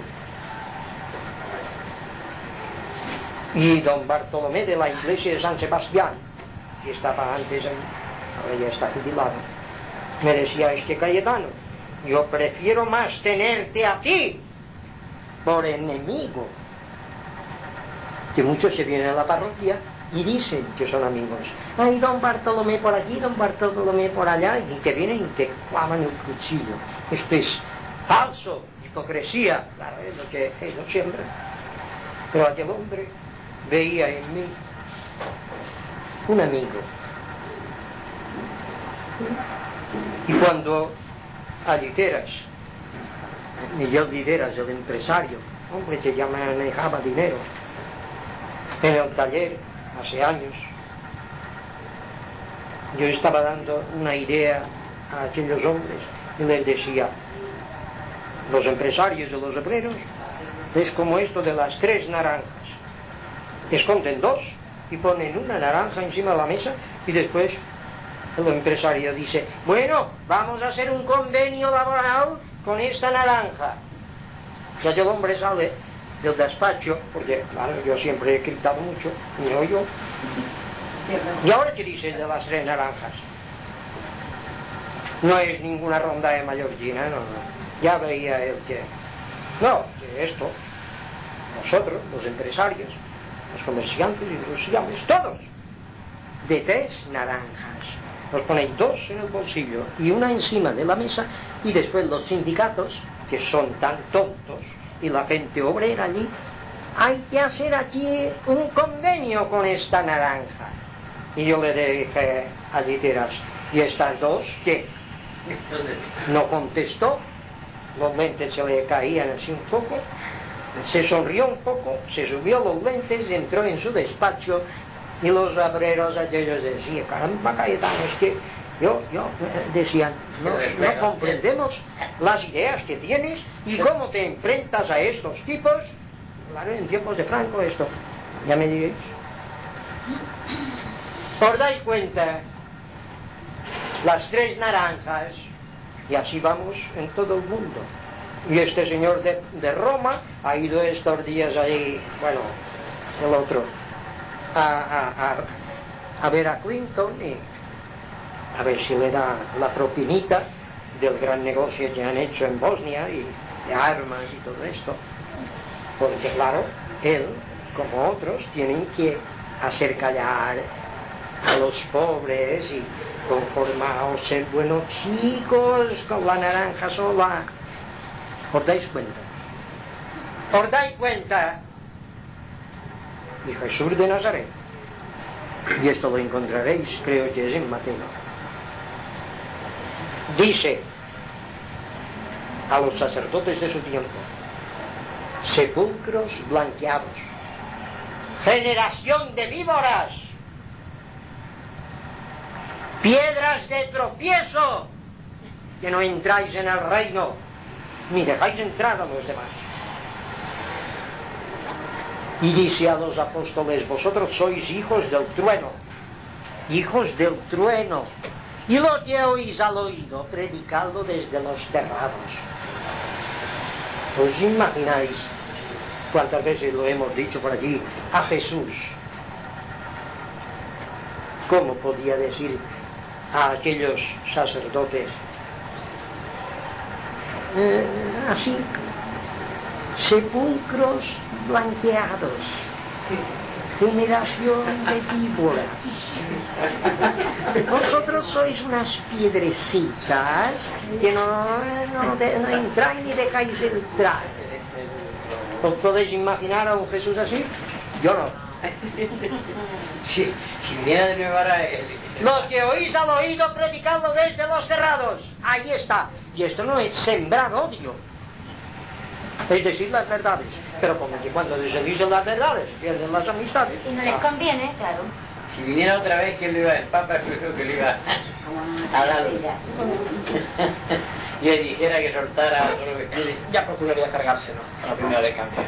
Y don Bartolomé de la iglesia de San Sebastián, que estaba antes ahí, ahora ya está jubilado, me decía: es que Cayetano, yo prefiero más tenerte a ti por enemigo. Que muchos se vienen a la parroquia y dicen que son amigos. Ay, don Bartolomé por aquí, don Bartolomé por allá, y que vienen y te clavan el cuchillo. Esto es falso, hipocresía, claro, es lo que ellos siembran. Pero aquel hombre veía en mí un amigo. Y cuando a Literas, Miguel Literas, el empresario, hombre que ya manejaba dinero, en el taller, hace años, yo estaba dando una idea a aquellos hombres y les decía: los empresarios y los obreros es como esto de las 3 naranjas. Esconden 2 y ponen una naranja encima de la mesa y después el empresario dice: bueno, vamos a hacer un convenio laboral con esta naranja. Y aquel hombre sale del despacho, porque claro, yo siempre he gritado mucho, y no yo. ¿Y ahora qué dice de las 3 naranjas? No es ninguna ronda de mallorquina, no. Ya veía él que... no, que esto, nosotros, los empresarios, los comerciantes, industriales, todos, de 3 naranjas. Os ponéis 2 en el bolsillo y una encima de la mesa, y después los sindicatos, que son tan tontos, y la gente obrera allí, hay que hacer aquí un convenio con esta naranja. Y yo le dije a Literas: ¿y estas 2 qué? No contestó, los lentes se le caían así un poco, se sonrió un poco, se subió los lentes, entró en su despacho, y los obreros aquellos decían: caramba, Cayetano, es que yo decían, no comprendemos las ideas que tienes y cómo te enfrentas a estos tipos. Claro, en tiempos de Franco esto, ya me diréis. ¿Os dais cuenta? Las 3 naranjas, y así vamos en todo el mundo. Y este señor de Roma ha ido estos días ahí, bueno, el otro, a ver a Clinton y a ver si le da la propinita del gran negocio que han hecho en Bosnia, y de armas y todo esto, porque claro, él, como otros, tienen que hacer callar a los pobres y conformaos, ser buenos chicos con la naranja sola. ¿Os dais cuenta? ¿Os dais cuenta? Y Jesús de Nazaret, y esto lo encontraréis, creo que es en Mateo, dice a los sacerdotes de su tiempo: sepulcros blanqueados, generación de víboras, piedras de tropiezo, que no entráis en el reino, ni dejáis entrar a los demás. Y dice a los apóstoles: vosotros sois hijos del trueno, hijos del trueno, y lo que oís al oído, predicadlo desde los terrados. ¿Os imagináis cuántas veces lo hemos dicho por allí a Jesús? ¿Cómo podía decir a aquellos sacerdotes así? Sepulcros blanqueados, generación de víboras. Vosotros sois unas piedrecitas que no entráis ni dejáis entrar. ¿Os podéis imaginar a un Jesús así? Yo no. Si viene de nuevo ahora Lo que oís al oído, predicadlo desde los cerrados. Ahí está. Y esto no es sembrar odio, es decir las verdades. Pero como que cuando se dicen las verdades pierden las amistades. Y no les conviene, claro. Si viniera otra vez, ¿quién lo iba? El Papa creo que lo iba a hablar. Y le dijera que soltara todo lo que quiere. Ya procuraría cargárselo a la primera de cambio.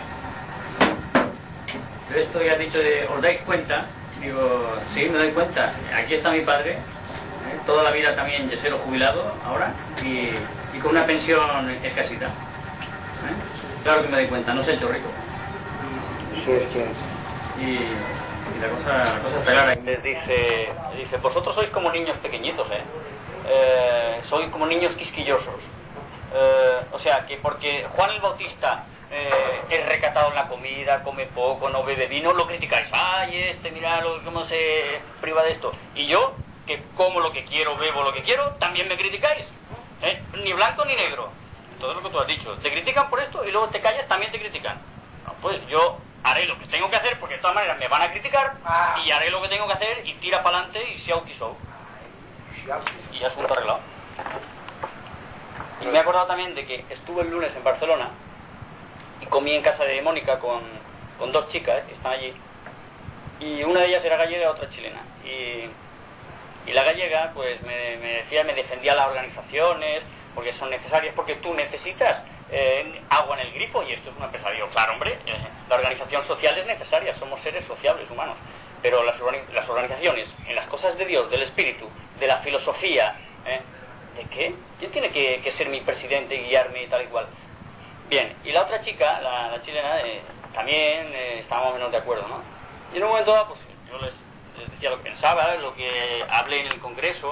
Pero esto ya has dicho de, ¿os dais cuenta? Digo, sí, me doy cuenta. Aquí está mi padre, toda la vida también yesero jubilado ahora, y con una pensión escasita. Claro que me doy cuenta, no se ha hecho rico. Sí, es cierto. Y la cosa está clara. Les dice, vosotros sois como niños pequeñitos, sois como niños quisquillosos. O sea, que porque Juan el Bautista es recatado en la comida, come poco, no bebe vino, lo criticáis. Ay, mirad cómo se priva de esto. Y yo, que como lo que quiero, bebo lo que quiero, también me criticáis. Ni blanco ni negro. Todo lo que tú has dicho. Te critican por esto y luego te callas, también te critican. No, pues yo haré lo que tengo que hacer, porque de todas maneras me van a criticar, y haré lo que tengo que hacer y tira para adelante y siau qui sou. Y ya asunto arreglado. Y me he acordado también de que estuve el lunes en Barcelona y comí en casa de Mónica con dos chicas que están allí, y una de ellas era gallega y otra chilena, y la gallega pues me defendía las organizaciones porque son necesarias, porque tú necesitas agua en el grifo, y esto es una pesadilla. Claro, hombre, la organización social es necesaria, somos seres sociables, humanos, pero las organizaciones en las cosas de Dios, del espíritu, de la filosofía, ¿de qué? ¿Quién tiene que ser mi presidente y guiarme y tal y cual? Bien, y la otra chica, la chilena, también estábamos menos de acuerdo, ¿no? Y en un momento dado, pues yo les decía lo que pensaba, lo que hablé en el congreso,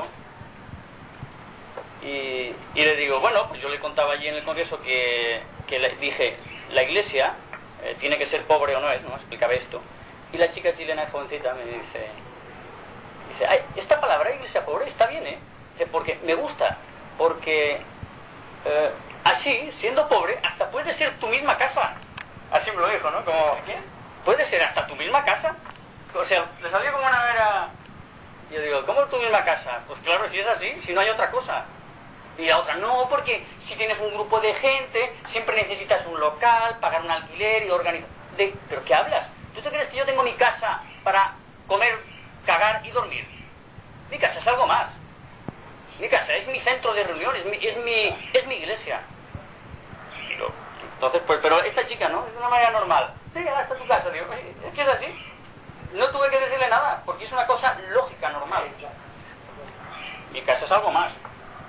y le digo, bueno, pues yo le contaba allí en el congreso que le dije, la iglesia tiene que ser pobre o no es, ¿no? Explicaba esto. Y la chica chilena jovencita me dice, ay, esta palabra iglesia pobre está bien, Dice, porque me gusta, porque así, siendo pobre, hasta puede ser tu misma casa. Así me lo dijo, ¿no? Como, ¿qué? Puede ser hasta tu misma casa. O sea, le salió como una manera. Yo digo, ¿cómo tu misma casa? Pues claro, si es así, si no hay otra cosa. Y la otra, no, porque si tienes un grupo de gente, siempre necesitas un local, pagar un alquiler y organizar. ¿Pero qué hablas? ¿Tú te crees que yo tengo mi casa para comer, cagar y dormir? Mi casa es algo más. Mi casa es mi centro de reunión, es mi iglesia. Digo, entonces, pues, pero esta chica, ¿no? De una manera normal. Sí, hasta tu casa, digo, es que es así. No tuve que decirle nada, porque es una cosa lógica, normal. Mi casa es algo más.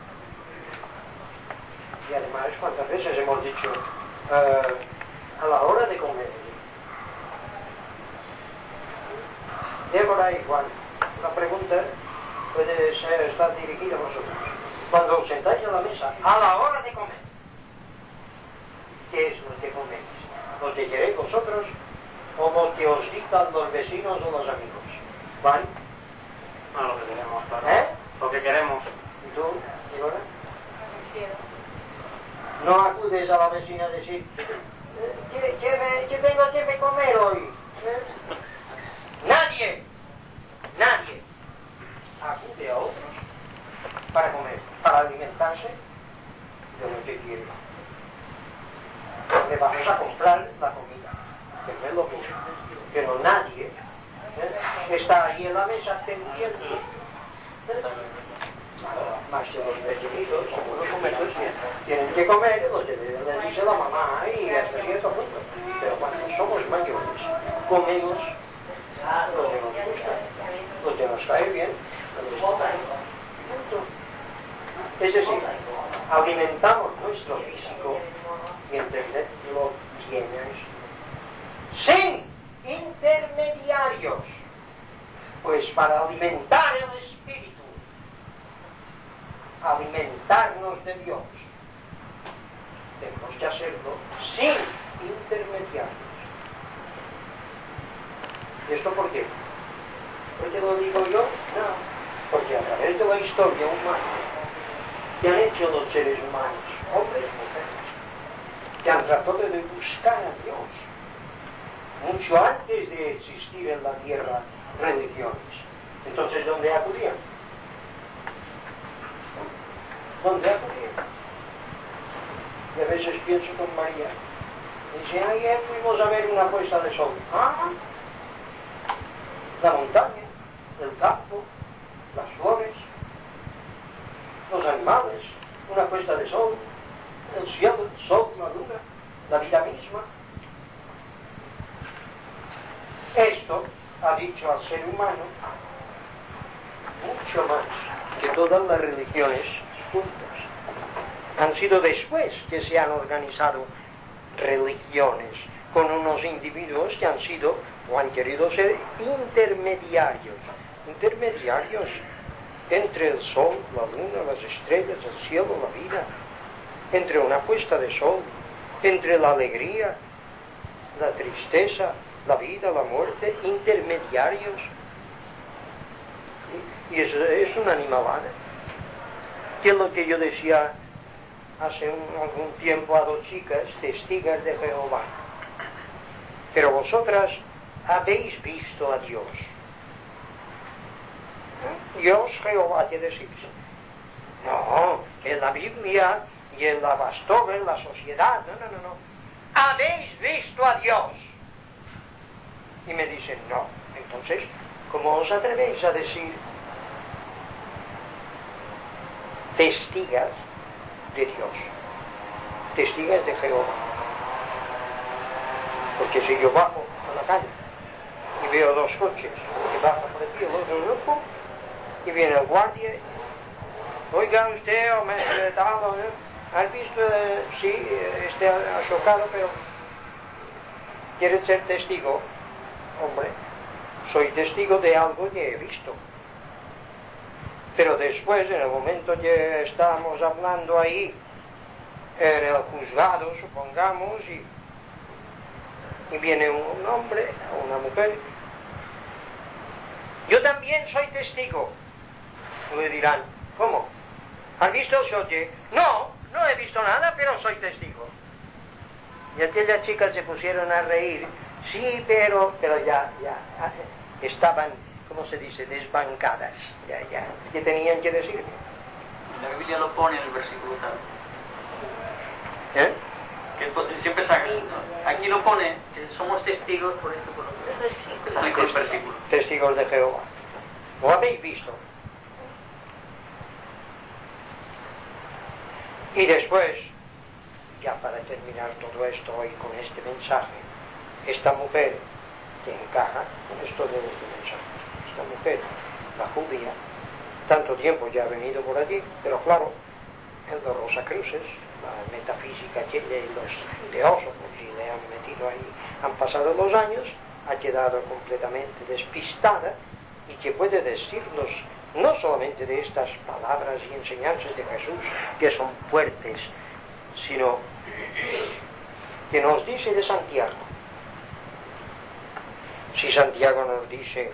Y además, ¿cuántas veces hemos dicho a la hora de comer? Débora y Juan, la pregunta puede estar dirigida a vosotros. Cuando os sentáis a la mesa, a la hora de comer, que queréis vosotros o lo que os dictan los vecinos o los amigos. ¿Vale? No, lo que queremos, claro. Lo que queremos. ¿Y tú, Igor? No acudes a la vecina a decir, ¿qué tengo que comer hoy? Nadie acude a otros para comer, para alimentarse de lo que quiere. Le vamos a comprar la comida, que no es lo mismo. Pero nadie está ahí en la mesa pendiente. Más que los vecinitos, como los comercios, tienen que comer, los dice la mamá y hasta cierto punto. Pero cuando somos mayores, comemos lo que nos gusta, lo que nos cae bien, punto. Es decir, alimentamos nuestro físico y entenderlo bien sin intermediarios. Pues para alimentar el espíritu, alimentarnos de Dios, tenemos que hacerlo sin intermediarios. ¿Y esto por qué? ¿Por qué lo digo yo? No, porque a través de la historia humana que han hecho los seres humanos, hombres y mujeres, que han tratado de buscar a Dios mucho antes de existir en la tierra religiones. Entonces, ¿dónde acudían? ¿Dónde acudían? Y a veces pienso con María, dice, ayer fuimos a ver una puesta de sol. La montaña, el campo, las flores, los animales, una puesta de sol, el cielo, el sol, la luna, la vida misma. Esto ha dicho al ser humano mucho más que todas las religiones juntas. Han sido después que se han organizado religiones con unos individuos que han sido o han querido ser intermediarios entre el sol, la luna, las estrellas, el cielo, la vida, entre una puesta de sol, entre la alegría, la tristeza, la vida, la muerte, intermediarios. Y eso es una animalada. Que es lo que yo decía hace algún tiempo a dos chicas, testigas de Jehová. Pero vosotras habéis visto a Dios. Dios, Jehová, ¿qué decís? No, en la Biblia y en la Bastoga, en la sociedad, no. Habéis visto a Dios. Y me dicen, no. Entonces, ¿cómo os atrevéis a decir testigas de Dios? Testigas de Jehová. Porque si yo bajo a la calle y veo dos coches que bajan por aquí, el otro grupo, y viene el guardia, oiga usted, o ¿has visto? Sí, ha chocado, pero ¿quiere ser testigo? Hombre, soy testigo de algo que he visto. Pero después, en el momento que estábamos hablando ahí, en el juzgado, supongamos, y viene un hombre o una mujer, yo también soy testigo. Le dirán, ¿cómo? ¿Has visto el coche? No he visto nada, pero soy testigo. Y aquellas chicas se pusieron a reír. Sí, pero ya estaban, ¿cómo se dice?, desbancadas. Ya, ¿qué tenían que decir? La Biblia lo pone en el versículo tal. Que siempre saca. Aquí lo pone, que somos testigos por esto, por otro. Que sale con el versículo. Testigos de Jehová. ¿Lo habéis visto? Y después, ya para terminar todo esto hoy con este mensaje, esta mujer que encaja con esto de este mensaje, esta mujer, la judía, tanto tiempo ya ha venido por allí, pero claro, el de Rosacruces, la metafísica que los teósofos y le han metido ahí, han pasado los años, ha quedado completamente despistada y que puede decirnos no solamente de estas palabras y enseñanzas de Jesús que son fuertes, sino que nos dice de Santiago, Si Santiago nos dice,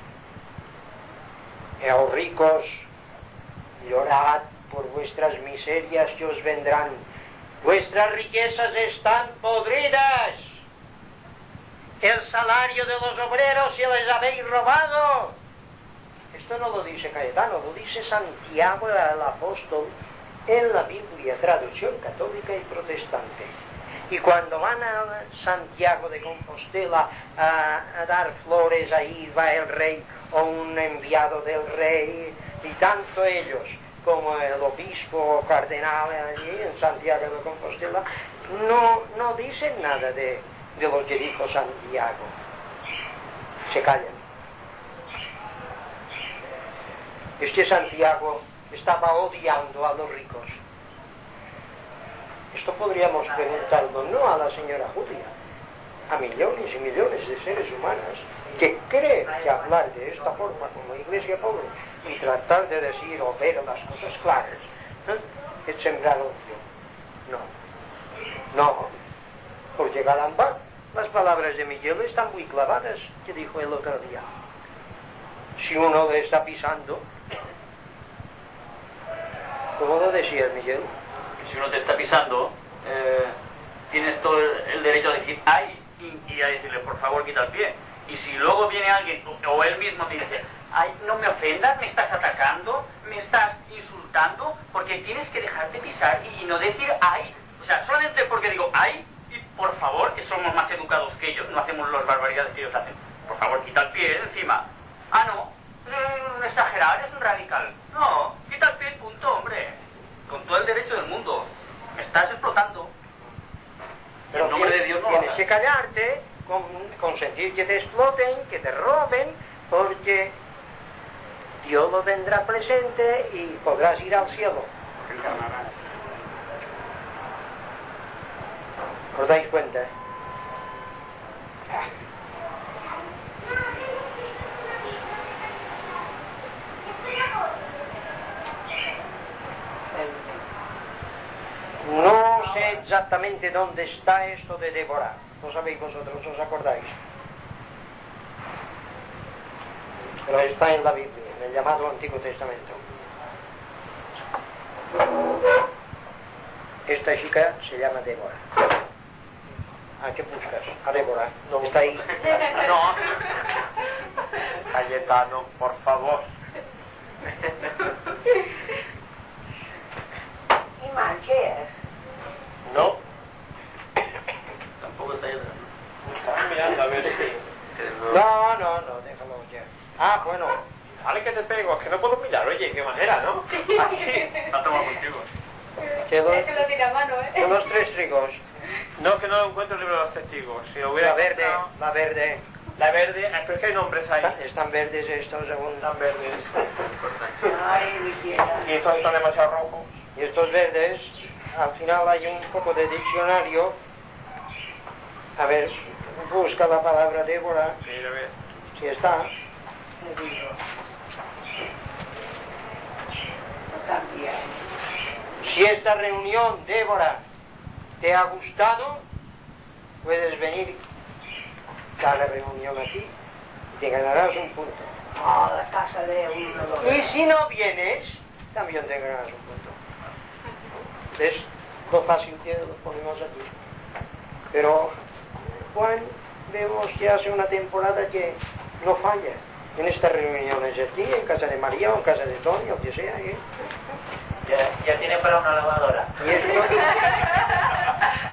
oh ricos, llorad por vuestras miserias que os vendrán, vuestras riquezas están podridas, el salario de los obreros se les habéis robado. Esto no lo dice Cayetano, lo dice Santiago el apóstol en la Biblia, traducción católica y protestante. Y cuando van a Santiago de Compostela a dar flores, ahí va el rey o un enviado del rey, y tanto ellos como el obispo o cardenal allí en Santiago de Compostela no dicen nada de lo que dijo Santiago. Se callan. Este Santiago estaba odiando a los ricos. Esto podríamos preguntarlo no a la señora Julia, a millones y millones de seres humanos que creen que hablar de esta forma como iglesia pobre y tratar de decir o ver las cosas claras, ¿no?, es sembrar odio. No, porque Galambá, las palabras de Miguel están muy clavadas, que dijo el otro día. Si uno le está pisando, ¿cómo lo decía Miguel? Si uno te está pisando, tienes todo el derecho a decir ay y a decirle por favor quita el pie. Y si luego viene alguien o él mismo te dice ay, no me ofendas, me estás atacando, me estás insultando, porque tienes que dejarte pisar y no decir ay. O sea, solamente porque digo ay y por favor, que somos más educados que ellos, no hacemos las barbaridades que ellos hacen. Por favor, quita el pie encima. Ah, no, un exagerado, eres un radical. No, quita el pie y punto, hombre. Con todo el derecho del mundo. Me estás explotando. Pero en nombre de Dios no tienes que callarte, consentir que te exploten, que te roben, porque Dios lo tendrá presente y podrás ir al cielo. ¿Os dais cuenta? No sé exactamente dónde está esto de Débora. ¿Lo sabéis vosotros? ¿Os acordáis? Pero está en la Biblia, en el llamado Antiguo Testamento. Esta chica se llama Débora. ¿A qué buscas? A Débora. No está ahí. No. Cayetano, por favor. ¿Y más qué es? No. Tampoco está ahí. Estaba mirando a ver si... No, déjalo ya. Ah, bueno. Vale que te pego, es que no puedo mirar, oye, qué manera, ¿no? Aquí. Está tomado contigo. Es que lo tira a mano, Son los tres trigos. No, que no lo encuentro el libro de los testigos. Si lo hubiera La verde, encontrado- la verde. La verde, pero es que hay nombres ahí. Están verdes estos según. Están verdes. Ay, mi tierra. Y estos están demasiado rojos. Y estos verdes, al final hay un poco de diccionario. A ver, busca la palabra Débora. Mira, a ver. Si está. Si esta reunión, Débora, te ha gustado, puedes venir cada reunión aquí y te ganarás un punto. A la casa de uno. Y si no vienes, también te ganarás un punto. ¿Ves lo fácil que lo ponemos aquí? Pero Juan, vemos que hace una temporada que no falla en estas reuniones aquí, en casa de María o en casa de Tony o que sea. Ya tiene para una lavadora. Y esto,